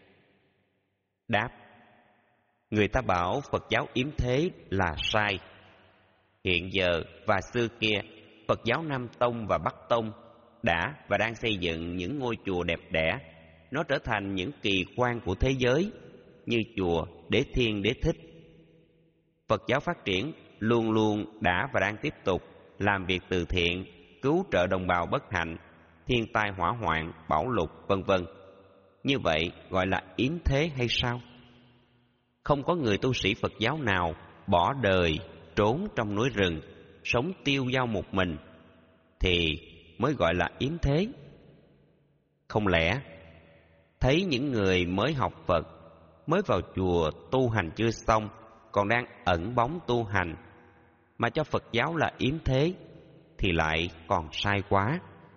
Đáp: người ta bảo Phật giáo yếm thế là sai. Hiện giờ và xưa kia, Phật giáo Nam Tông và Bắc Tông đã và đang xây dựng những ngôi chùa đẹp đẽ. Nó trở thành những kỳ quan của thế giới, như chùa Đế Thiên, Đế Thích. Phật giáo phát triển luôn luôn đã và đang tiếp tục làm việc từ thiện, cứu trợ đồng bào bất hạnh, thiên tai hỏa hoạn, bão lụt, vân vân. Như vậy gọi là yếm thế hay sao? Không có người tu sĩ Phật giáo nào bỏ đời trốn trong núi rừng, sống tiêu dao một mình thì mới gọi là yếm thế. Không lẽ thấy những người mới học Phật, mới vào chùa tu hành chưa xong, còn đang ẩn bóng tu hành, mà cho Phật giáo là yếm thế thì lại còn sai quá.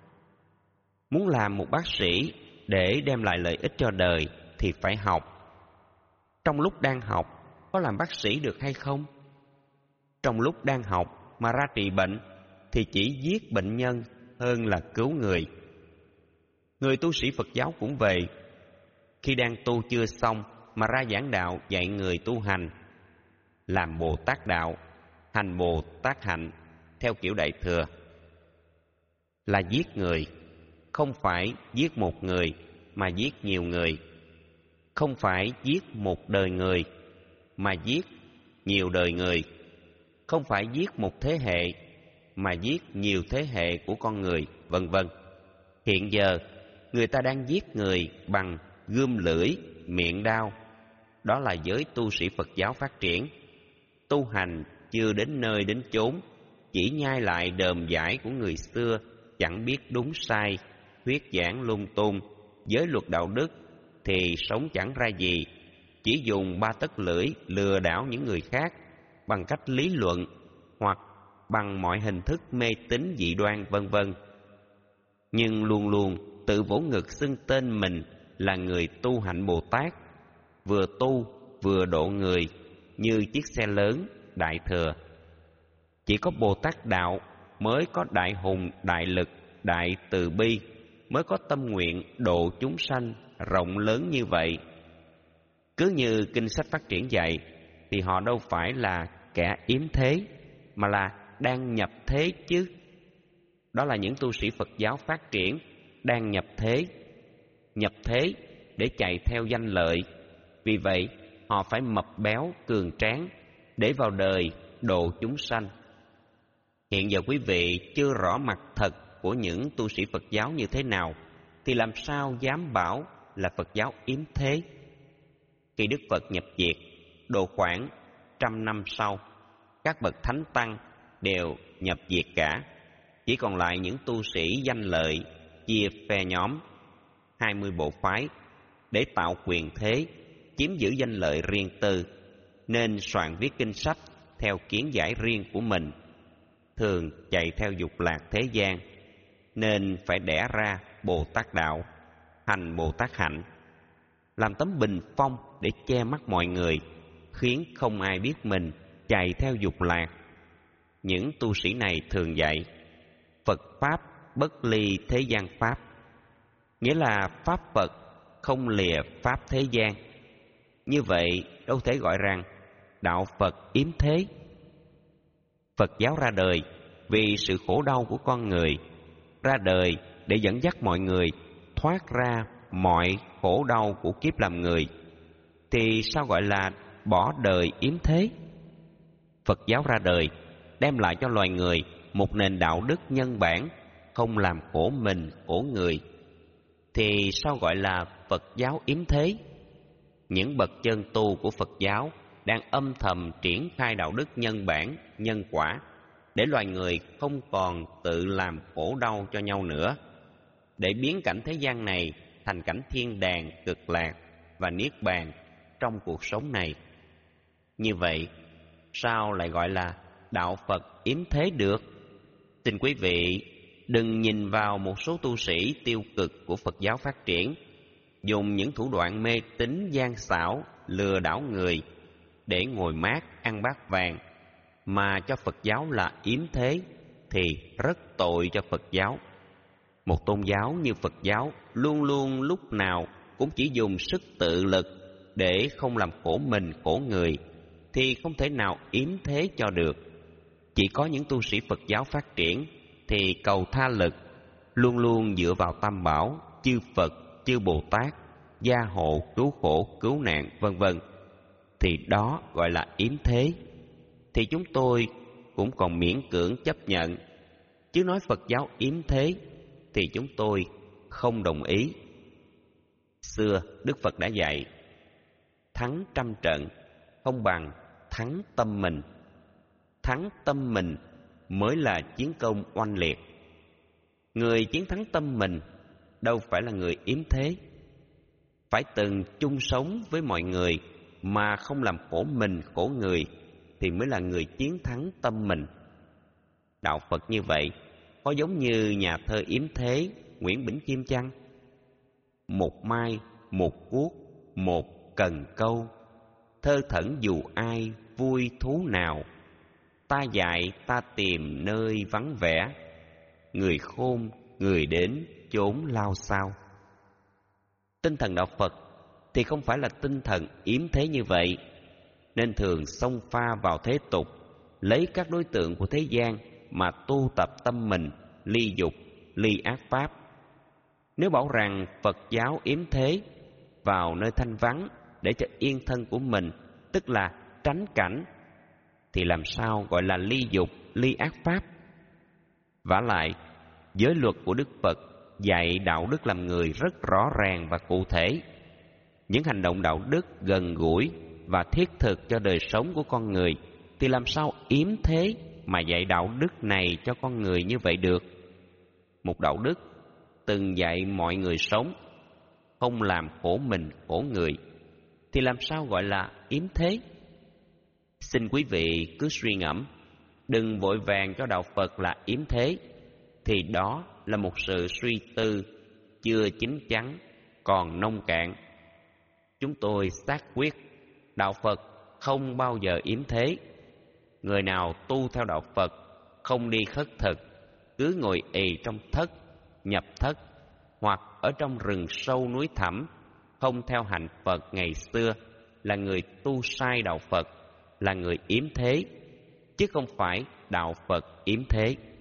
Muốn làm một bác sĩ để đem lại lợi ích cho đời thì phải học. Trong lúc đang học có làm bác sĩ được hay không? Trong lúc đang học mà ra trị bệnh thì chỉ giết bệnh nhân hơn là cứu người. Người tu sĩ Phật giáo cũng vậy. Khi đang tu chưa xong mà ra giảng đạo dạy người tu hành, làm Bồ Tát đạo, hành Bồ Tát hạnh theo kiểu Đại Thừa, là giết người. Không phải giết một người mà giết nhiều người. Không phải giết một đời người mà giết nhiều đời người. Không phải giết một thế hệ mà giết nhiều thế hệ của con người, vân vân. Hiện giờ người ta đang giết người bằng gươm lưỡi, miệng đao. Đó là giới tu sĩ Phật giáo phát triển. Tu hành chưa đến nơi đến chốn, chỉ nhai lại đờm giải của người xưa, chẳng biết đúng sai, thuyết giảng lung tung, giới luật đạo đức thì sống chẳng ra gì, chỉ dùng ba tấc lưỡi lừa đảo những người khác bằng cách lý luận hoặc bằng mọi hình thức mê tín dị đoan, vân vân. Nhưng luôn luôn tự vỗ ngực xưng tên mình là người tu hạnh Bồ Tát, vừa tu vừa độ người như chiếc xe lớn Đại Thừa. Chỉ có Bồ Tát đạo mới có đại hùng, đại lực, đại từ bi, mới có tâm nguyện độ chúng sanh rộng lớn như vậy. Cứ như kinh sách phát triển dạy thì họ đâu phải là kẻ yếm thế, mà là đang nhập thế chứ. Đó là những tu sĩ Phật giáo phát triển đang nhập thế. Nhập thế để chạy theo danh lợi. Vì vậy họ phải mập béo cường tráng để vào đời độ chúng sanh. Hiện giờ quý vị chưa rõ mặt thật của những tu sĩ Phật giáo như thế nào thì làm sao dám bảo là Phật giáo yếm thế? Khi Đức Phật nhập diệt, độ khoảng trăm năm sau, các bậc thánh tăng đều nhập diệt cả. Chỉ còn lại những tu sĩ danh lợi chia phe nhóm hai mươi bộ phái để tạo quyền thế, chiếm giữ danh lợi riêng tư, nên soạn viết kinh sách theo kiến giải riêng của mình, thường chạy theo dục lạc thế gian, nên phải đẻ ra Bồ Tát đạo, hành Bồ Tát hạnh, làm tấm bình phong để che mắt mọi người, khiến không ai biết mình chạy theo dục lạc. Những tu sĩ này thường dạy Phật Pháp bất ly thế gian Pháp, nghĩa là Pháp Phật không lìa Pháp thế gian. Như vậy đâu thể gọi rằng đạo Phật yếm thế. Phật giáo ra đời vì sự khổ đau của con người, ra đời để dẫn dắt mọi người thoát ra mọi khổ đau của kiếp làm người, thì sao gọi là bỏ đời yếm thế? Phật giáo ra đời đem lại cho loài người một nền đạo đức nhân bản, không làm khổ mình khổ người, thì sao gọi là Phật giáo yếm thế? Những bậc chân tu của Phật giáo đang âm thầm triển khai đạo đức nhân bản, nhân quả, để loài người không còn tự làm khổ đau cho nhau nữa, để biến cảnh thế gian này thành cảnh thiên đàng, cực lạc và niết bàn trong cuộc sống này. Như vậy, sao lại gọi là đạo Phật yếm thế được? Xin quý vị đừng nhìn vào một số tu sĩ tiêu cực của Phật giáo phát triển, dùng những thủ đoạn mê tín gian xảo lừa đảo người để ngồi mát ăn bát vàng, mà cho Phật giáo là yếm thế, thì rất tội cho Phật giáo. Một tôn giáo như Phật giáo luôn luôn lúc nào cũng chỉ dùng sức tự lực để không làm khổ mình khổ người, thì không thể nào yếm thế cho được. Chỉ có những tu sĩ Phật giáo phát triển thì cầu tha lực, luôn luôn dựa vào Tam Bảo, chư Phật, chư Bồ Tát, gia hộ, cứu khổ, cứu nạn, vân vân, thì đó gọi là yếm thế. Thì chúng tôi cũng còn miễn cưỡng chấp nhận, chứ nói Phật giáo yếm thế thì chúng tôi không đồng ý. Xưa Đức Phật đã dạy, thắng trăm trận không bằng thắng tâm mình. Thắng tâm mình mới là chiến công oanh liệt. Người chiến thắng tâm mình đâu phải là người yếm thế. Phải từng chung sống với mọi người mà không làm khổ mình khổ người thì mới là người chiến thắng tâm mình. Đạo Phật như vậy có giống như nhà thơ yếm thế Nguyễn Bỉnh Khiêm chăng? Một mai, một cuốc, một cần câu, thơ thẩn dù ai vui thú nào. Ta dạy ta tìm nơi vắng vẻ, người khôn người đến chốn lao sao. Tinh thần đạo Phật thì không phải là tinh thần yếm thế như vậy, nên thường xông pha vào thế tục, lấy các đối tượng của thế gian mà tu tập tâm mình ly dục, ly ác pháp. Nếu bảo rằng Phật giáo yếm thế, vào nơi thanh vắng để cho yên thân của mình, tức là tránh cảnh, thì làm sao gọi là ly dục, ly ác pháp? Vả lại, giới luật của Đức Phật dạy đạo đức làm người rất rõ ràng và cụ thể. Những hành động đạo đức gần gũi và thiết thực cho đời sống của con người, thì làm sao yếm thế mà dạy đạo đức này cho con người như vậy được? Một đạo đức từng dạy mọi người sống, không làm khổ mình khổ người, thì làm sao gọi là yếm thế? Xin quý vị cứ suy ngẫm, đừng vội vàng cho đạo Phật là yếm thế, thì đó là một sự suy tư chưa chín chắn, còn nông cạn. Chúng tôi xác quyết đạo Phật không bao giờ yếm thế. Người nào tu theo đạo Phật không đi khất thực, cứ ngồi ì trong thất, nhập thất, hoặc ở trong rừng sâu núi thẳm, không theo hành Phật ngày xưa, là người tu sai đạo Phật, là người yếm thế, chứ không phải đạo Phật yếm thế.